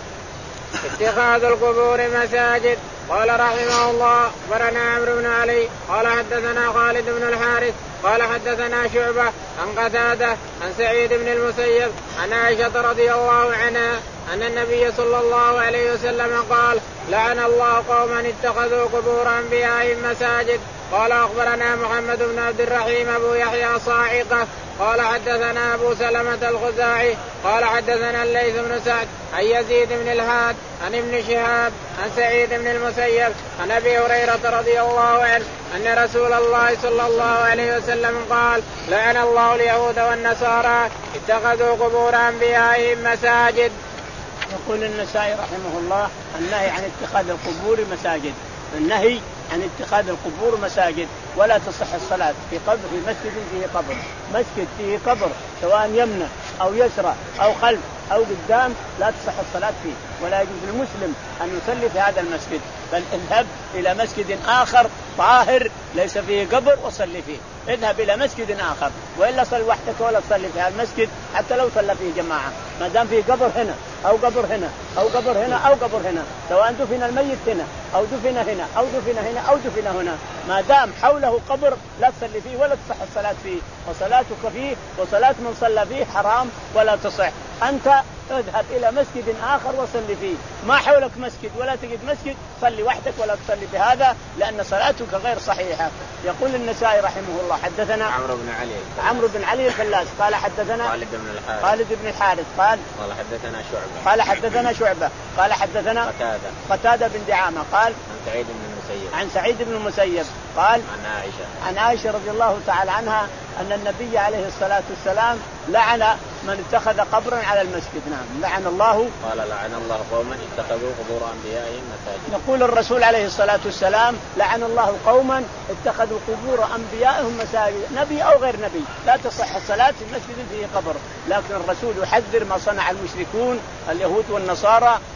اتخاذ القبور مساجد. قال رحمه الله برنا عمرو بن علي قال حدثنا خالد بن الحارث قال حدثنا شعبة عن قتادة عن سعيد بن المسيب عن عائشة رضي الله عنها أن النبي صلى الله عليه وسلم قال لعن الله قوما اتخذوا قبور أنبيائهم مساجد. قال أخبرنا محمد بن عبد الرحيم أبو يحيى صاعقة قال حدثنا أبو سلمة الخزاعي قال حدثنا الليث بن سعد عن يزيد بن الهاد عن ابن شهاب عن سعيد بن المسيب عن أبي هريرة رضي الله عنه أن رسول الله صلى الله عليه وسلم قال لعن الله اليهود والنصارى اتخذوا قبور أنبيائهم مساجد. يقول النسائي رحمه الله النهي عن اتخاذ القبور مساجد، النهي عن اتخاذ القبور مساجد، ولا تصح الصلاة في قبر في مسجد فيه قبر، مسجد فيه قبر سواء يمنى أو يسرى أو خلف أو قدام لا تصح الصلاة فيه، ولا يجوز للمسلم أن يصلي في هذا المسجد، بل اذهب إلى مسجد آخر طاهر ليس فيه قبر وصلي فيه، اذهب إلى مسجد آخر، وإلا صل وحدك ولا تصلي في هذا المسجد حتى لو صلى فيه جماعة، ما دام فيه قبر هنا أو قبر هنا أو قبر هنا أو قبر هنا، سواء دفن الميت هنا أو دفن هنا أو دفن هنا أو دفن هنا، ما دام حوله قبر لا تصلي فيه ولا تصح الصلاة فيه، وصلاتك فيه وصلاة من صلى فيه حرام ولا تصح. أنت اذهب إلى مسجد آخر وصلي فيه، ما حولك مسجد ولا تجد مسجد صلي وحدك ولا تصلي بهذا لأن صلاتك غير صحيحة. يقول النسائي رحمه الله حدثنا عمرو بن علي عمرو بن علي الفلاس قال حدثنا خالد بن الحارث خالد بن الحارث قال قال حدثنا شعبة قال حدثنا شعبة قال حدثنا قتادة قتادة بن دعامة قال عن سعيد بن المسيب عن سعيد بن المسيب قال عن عائشة عن عائشة رضي الله تعالى عنها أن النبي عليه الصلاة والسلام لعن من اتخذ قبرا على المسجد. نعم لعن الله قال لعن الله قوما اتخذوا قبور أنبيائهم مساجد. يقول الرسول عليه الصلاة والسلام لعن الله قوما اتخذوا قبور أنبيائهم مساجد، نبي أو غير نبي لا تصح الصلاة في مسجد فيه قبر، لكن الرسول يحذر ما صنع المشركون اليهود والنصارى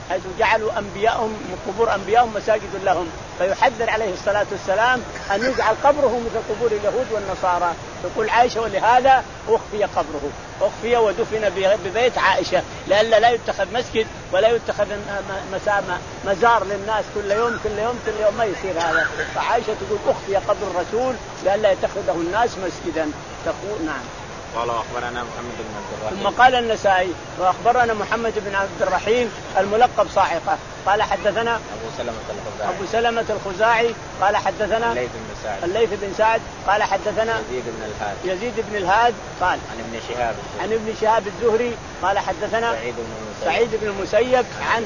حيث جعلوا أنبياءهم قبور أنبياءهم مساجد لهم. فيحذر عليه الصلاة والسلام أن يجعل قبره مثل قبور اليهود والنصارى. تقول عائشة ولهذا أخفي قبره، أخفي ودفن ببيت عائشة لئلا لا يتخذ مسجد ولا يتخذ مزار للناس كل يوم كل يوم كل يوم ما يصير هذا. فعائشة تقول أخفي قبر الرسول لئلا يتخذه الناس مسجدا. تقول نعم. قال أخبرنا محمد بن عبد الرحيم. ثم قال النسائي وأخبرنا محمد بن عبد الرحيم الملقب صاعقة قال حدثنا أبو سلمة الخزاعي أبو سلمة الخزاعي قال حدثنا الليث بن سعد الليث بن سعد قال حدثنا يزيد بن الهاد يزيد بن الهاد قال عن ابن شهاب عن ابن شهاب الزهري قال حدثنا سعيد بن المسيب سعيد بن المسيب عن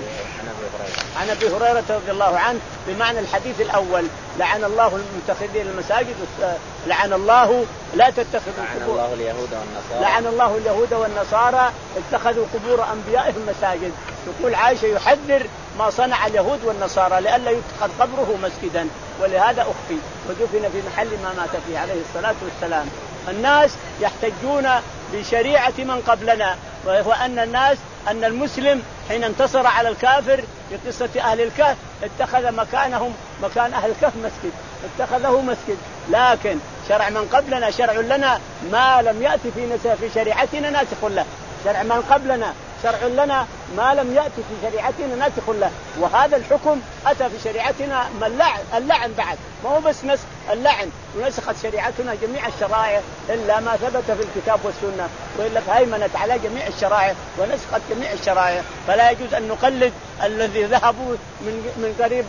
عن ابي هريره رضي الله عنه بمعنى الحديث الاول لعن الله المتخذين المساجد لعن الله لا تتخذوا لعن الله اليهود والنصارى لعن الله اليهود والنصارى اتخذوا قبور انبيائهم مساجد. تقول عائشه يحذر ما صنع اليهود والنصارى لئلا يتخذ قبره مسجدا ولهذا اخفي ودفن في محل ما مات فيه عليه الصلاه والسلام. الناس يحتجون بشريعه من قبلنا وهو ان الناس أن المسلم حين انتصر على الكافر في قصة أهل الكهف اتخذ مكانهم مكان أهل الكهف مسجد اتخذه مسجد. لكن شرع من قبلنا شرع لنا ما لم يأتي في في شريعتنا ناسخ له. شرع من قبلنا شرع لنا ما لم يأتي في شريعتنا ناسخ له. وهذا الحكم أتى في شريعتنا من اللعن, اللعن بعد ما هو بس نسخ اللعن. ونسخت شريعتنا جميع الشرائع إلا ما ثبت في الكتاب والسنة وإلا فهيمنت على جميع الشرائع ونسخت جميع الشرائع. فلا يجوز أن نقلد الذي ذهبوا من من قريب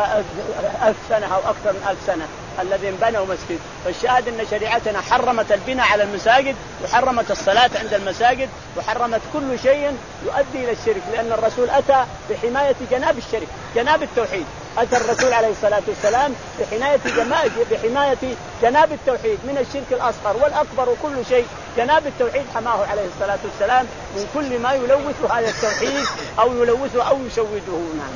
ألف سنة أو أكثر من ألف سنة الذين بنوا مسجد. فالشاهد أن شريعتنا حرمت البناء على المساجد وحرمت الصلاة عند المساجد وحرمت كل شيء يؤدي إلى الشرك لأن الرسول أتى بحماية جناب الشرك جناب التوحيد. أتى الرسول عليه الصلاة والسلام بحماية بحماية جناب التوحيد من الشرك الأصغر والأكبر وكل شيء. جناب التوحيد حماه عليه الصلاة والسلام من كل ما يلوث هذا التوحيد أو يلوثه أو يشوده. نعم.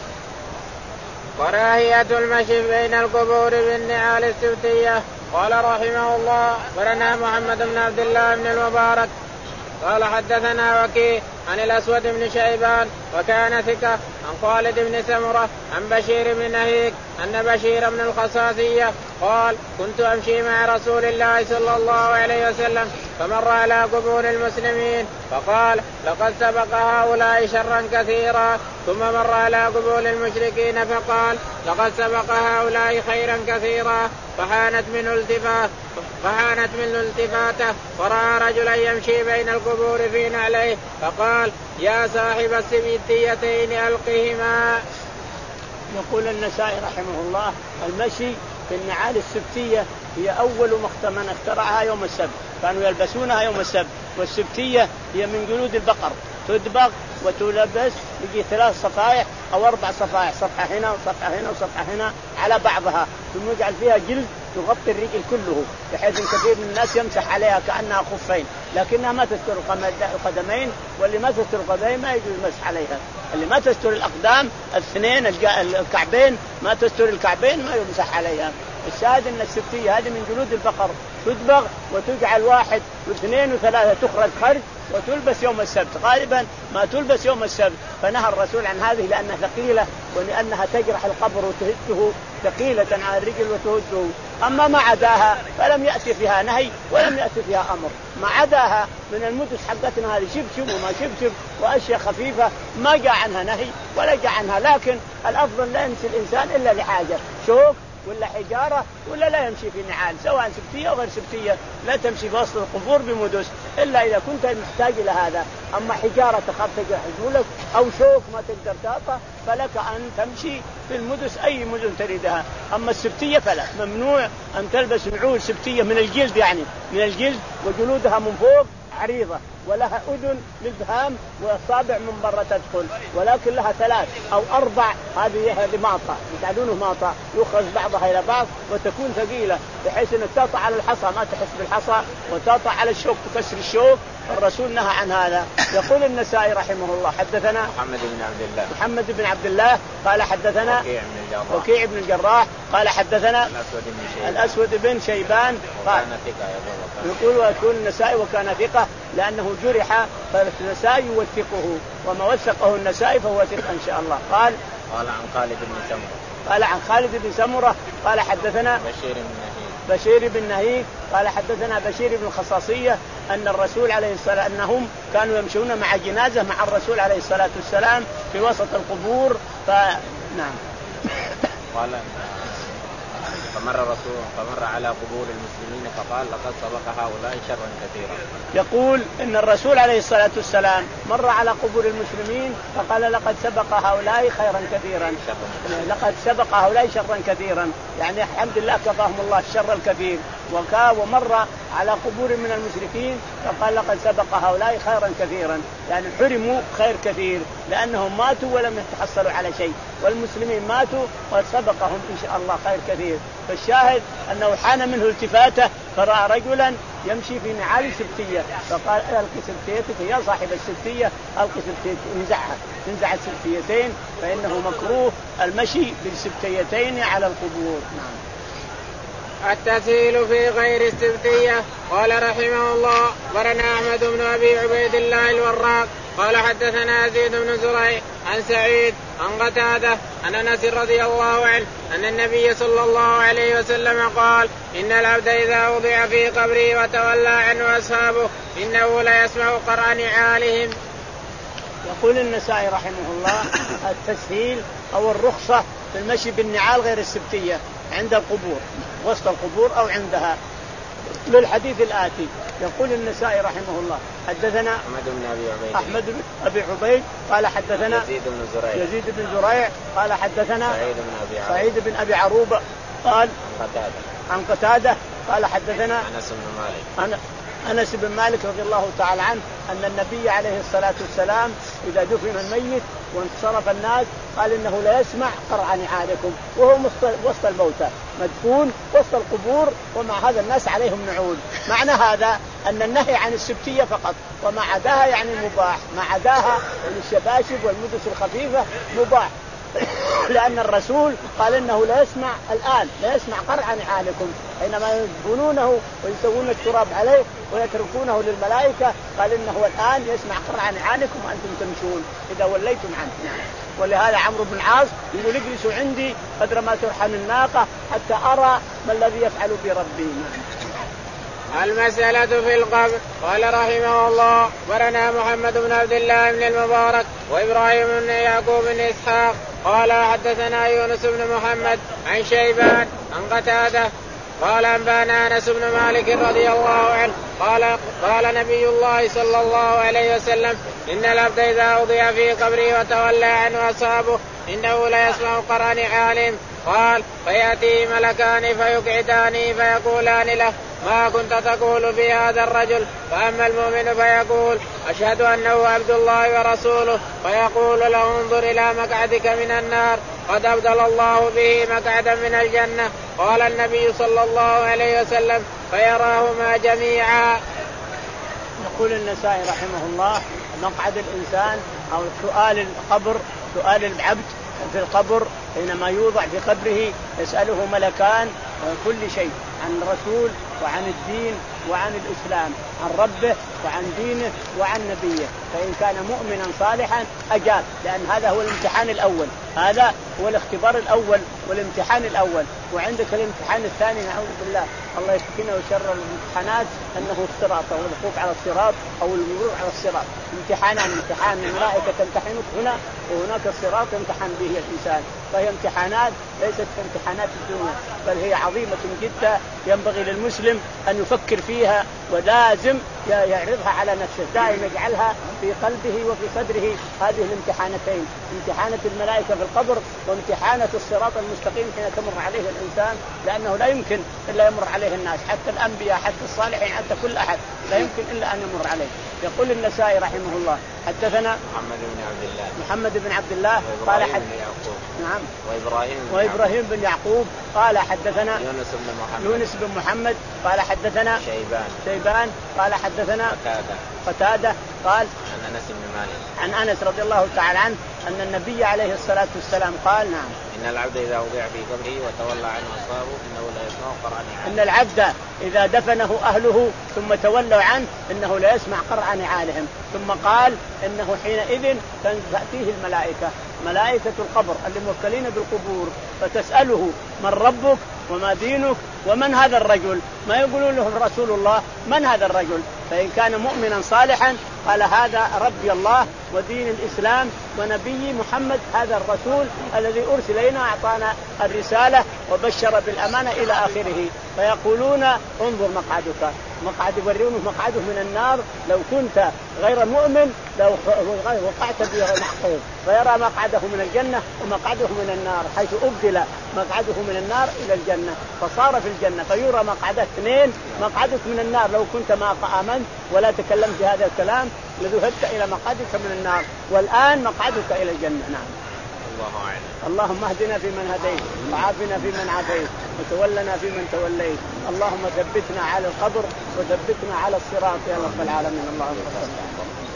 كراهية المشي بين القبور بالنعال السبتية. قال رحمه الله أخبرنا محمد بن عبد الله بن المبارك قال حدثنا وكيع عن الأسود بن شيبان وكان ثقة عن خالد بن سمرة عن بشير بن نهيك أن بشير بن الخصاصية قال كنت أمشي مع رسول الله صلى الله عليه وسلم فمر على قبور المسلمين فقال لقد سبق هؤلاء شرا كثيرا ثم مر على قبور المشركين فقال لقد سبق هؤلاء خيرا كثيرا فحانت منه التفاته فحانت منه التفاته فرأى رجلا يمشي بين القبور في نعليه فقال يا صاحب السبتيتين ألقهما. يقول النسائي رحمه الله المشي في النعال السبتية هي أول من اخترعها يوم السبت. كانوا يلبسونها يوم السبت. والسبتية هي من جلود البقر تدبغ وتلبس يجي ثلاث صفائح أو أربع صفائح صفحة هنا وصفحة هنا وصفحة هنا على بعضها ثم يجعل فيها جلد تغطي الرجل كله بحيث كثير من الناس يمسح عليها كأنها خفين لكنها ما تستر القدمين واللي ما تستر القدمين ما يجوز المسح عليها. اللي ما تستر الأقدام الاثنين الكعبين ما تستر الكعبين ما يمسح عليها. الشاهد أن السبتية هذه من جلود البقر تدبغ وتجعل واحد واثنين وثلاثة تخرج خرج وتلبس يوم السبت. غالبا ما تلبس يوم السبت فنهى الرسول عن هذه لأنها ثقيلة ولأنها تجرح القبر وتهده ثقيلة على الرجل وتهده. أما ما عداها فلم يأتي فيها نهي ولم يأتي فيها أمر. ما عداها من المدس حقتنا هذه شبشب وما شبشب وأشياء خفيفة ما جاء عنها نهي ولا جاء عنها. لكن الأفضل لا يمشي الإنسان إلا لحاجة شوك ولا حجارة ولا لا يمشي في نعال سواء سبتية أو غير سبتية. لا تمشي في وسط القبور بمدس إلا إذا كنت محتاج إلى هذا. أما حجارة تخاف تجرح رجلك أو شوك ما تقدر تقطع فلك أن تمشي في المدس أي مدن تريدها. أما السبتية فلا ممنوع أن تلبس نعول سبتية من الجلد يعني من الجلد وجلودها من فوق عريضة ولها أذن للبهام والصابع من برا تدخل ولكن لها ثلاث أو أربع هذه هذه ماطة يتعدونه ماطة يخرج بعضها إلى بعض وتكون ثقيلة بحيث انك تقطع على الحصى ما تحس بالحصى وتقطع على الشوك تكسر الشوك. الرسول نهى عن هذا. يقول النسائي رحمه الله حدثنا محمد بن عبد الله محمد بن عبد الله قال حدثنا وكيع بن الجراح وكيع بن الجراح قال حدثنا الأسود بن شيبان الأسود بن شيبان قال يقول ويكون النسائي وكان ثقة لأنه جرح فالنسائي يوثقه وما وثقه النسائي فهو ثقة إن شاء الله. قال قال عن خالد بن سمرة قال عن خالد بن سمرة قال حدثنا بشير بن نهيك بشير بن نهيك قال حدثنا بشير بن الخصاصية أن الرسول عليه الصلاة أنهم كانوا يمشون مع جنازة مع الرسول عليه الصلاة والسلام في وسط القبور فنعم قال فمر الرسول فمر على قبور المسلمين فقال لقد سبق هؤلاء شرا كثيرا. يقول إن الرسول عليه الصلاة والسلام مر على قبور المسلمين فقال لقد سبق هؤلاء خيرا كثيرا لقد سبق هؤلاء شرا كثيرا يعني الحمد لله كفاهم الله الشر الكثير. وكا ومر على قبور من المشركين فقال لقد سبق هؤلاء خيرا كثيرا يعني حرموا خير كثير لأنهم ماتوا ولم يتحصلوا على شيء والمسلمين ماتوا وسبقهم إن شاء الله خير كثير. فالشاهد أنه حان منه التفاته فرأى رجلا يمشي في نعال سبتية فقال ألقي سبتيتك يا صاحب السبتية ألقي سبتيتك انزعها انزع السبتيتين فإنه مكروه المشي بالسبتيتين على القبور. نعم. التسهيل في غير السبتية. قال رحمه الله ورنا أحمد بن أبي عبيد الله الوراق قال حدثنا يزيد بن زريع عن سعيد عن قتادة عن أنس رضي الله عنه أن النبي صلى الله عليه وسلم قال إن العبد إذا وضع في قبره وتولى عنه أصحابه إنه لا يسمع قرع نعالهم. يقول النسائي رحمه الله التسهيل أو الرخصة في المشي بالنعال غير السبتية عند القبور وسط القبور أو عندها للحديث الآتي. يقول النسائي رحمه الله حدثنا أحمد بن أبي عبيد أحمد بن أبي عبيد قال حدثنا يزيد بن زريع يزيد بن زريع قال حدثنا سعيد بن أبي عروبة سعيد بن أبي عروبة قال عن قتادة عن قتادة قال حدثنا أنس بن مالك أنس بن مالك رضي الله تعالى عنه أن النبي عليه الصلاة والسلام إذا دفن الميت وانصرف الناس قال إنه لا يسمع قرع نعالكم وهو وسط الموتى مدفون وسط القبور ومع هذا الناس عليهم نعول. معنى هذا أن النهي عن السبتية فقط وما عداها يعني مباح ما عداها من الشباشب والمدس الخفيفة مباح لأن الرسول قال إنه لا يسمع الآن لا يسمع قرع نعالكم حينما يدفنونه ويسوون التراب عليه ويتركونه للملائكة قال إنه الآن يسمع قرع نعالكم وأنتم تمشون إذا وليتم عنه. ولهذا عمرو بن العاص يقول اجلسوا عندي قدر ما ترحم الناقة حتى أرى ما الذي يفعل بربي. المسألة في القبر. قال رحمه الله ورنا محمد بن عبد الله بن المبارك وإبراهيم بن يعقوب بن إسحاق قال حدثنا يونس بن محمد عن شيبان عن قتادة قال أنبانا أنس بن مالك رضي الله عنه قال قال نبي الله صلى الله عليه وسلم إن العبد إذا وضع في قبره وتولى عنه أصحابه إنه لا يسمع قرع نعالهم. قال فيأتي ملكان فيقعدان فيقولان له ما كنت تقول في هذا الرجل؟ فأما المؤمن فيقول أشهد أنه عبد الله ورسوله فيقول له انظر إلى مقعدك من النار قد أبدل الله به مقعدا من الجنة. قال النبي صلى الله عليه وسلم فيراهما جميعا. يقول النسائي رحمه الله مقعد الإنسان أو سؤال القبر سؤال العبد في القبر حينما يوضع في قبره يسأله ملكان كل شيء عن الرسول وعن الدين وعن الإسلام عن ربه وعن دينه وعن نبيه. فإن كان مؤمنا صالحا أجاب لأن هذا هو الامتحان الأول هذا هو الاختبار الأول والامتحان الأول. وعندك الامتحان الثاني نعوذ بالله الله يكفينا وشر الامتحانات أنه الصراط أو الوقوف على الصراط أو المرور على الصراط امتحانان امتحان الملائكة تمتحنك هنا وهناك الصراط يمتحن به الإنسان. فهي امتحانات ليست امتحانات الدنيا بل هي عظيمة جدا ينبغي للمسلم أن يفكر فيها ولازم يعرضها على نفسه دائما يجعلها في قلبه وفي صدره هذه الامتحانتين امتحانة الملائكة في القبر وامتحانة الصراط المستقيم حين تمر عليه الإنسان لأنه لا يمكن إلا يمر عليه الناس حتى الأنبياء حتى الصالحين حتى كل أحد لا يمكن إلا أن يمر عليه. يقول النسائي رحمه الله حدثنا محمد بن عبد الله محمد بن عبد الله قال حد نعم وإبراهيم بن وإبراهيم بن يعقوب قال حدثنا يونس بن محمد يونس بن محمد قال حدثنا شيبان شيبان قال حدثنا قتادة قتادة قال عن أنس بن مالك عن أنس رضي الله تعالى عنه أن النبي عليه الصلاة والسلام قال نعم إن العبد إذا وضع في قبره وتولى عنه أصحابه إنه لا يسمع قرع نعاله. إن العبد إذا دفنه أهله ثم تولوا عنه إنه لا يسمع قرع نعالهم. ثم قال إنه حينئذ تأتيه الملائكة ملائكة القبر اللي موكلين بالقبور فتسأله من ربك وما دينك ومن هذا الرجل. ما يقولون له رسول الله من هذا الرجل. فإن كان مؤمنا صالحا قال هذا ربي الله ودين الإسلام ونبي محمد هذا الرسول الذي أرسل إلينا أعطانا الرسالة وبشر بالأمانة إلى آخره. فيقولون انظر مقعدك مقعد يورونه مقعده من النار لو كنت غير مؤمن لو وقعت به محفوظ فيرى مقعده من الجنة ومقعده من النار حيث أبدل مقعده من النار إلى الجنة فصار في الجنة فيرى مقعدك اثنين مقعدك من النار لو كنت ما آمنت ولا تكلمت بهذا الكلام لذهبت إلى مقعدك من النار والآن مقعدك إلى الجنة. نعم الله أعلم. اللهم اهدنا فيمن هديت وعافنا فيمن عافيت وتولنا فيمن توليت. اللهم ثبتنا على القبر وثبتنا على الصراط يا رب العالمين. اللهم صل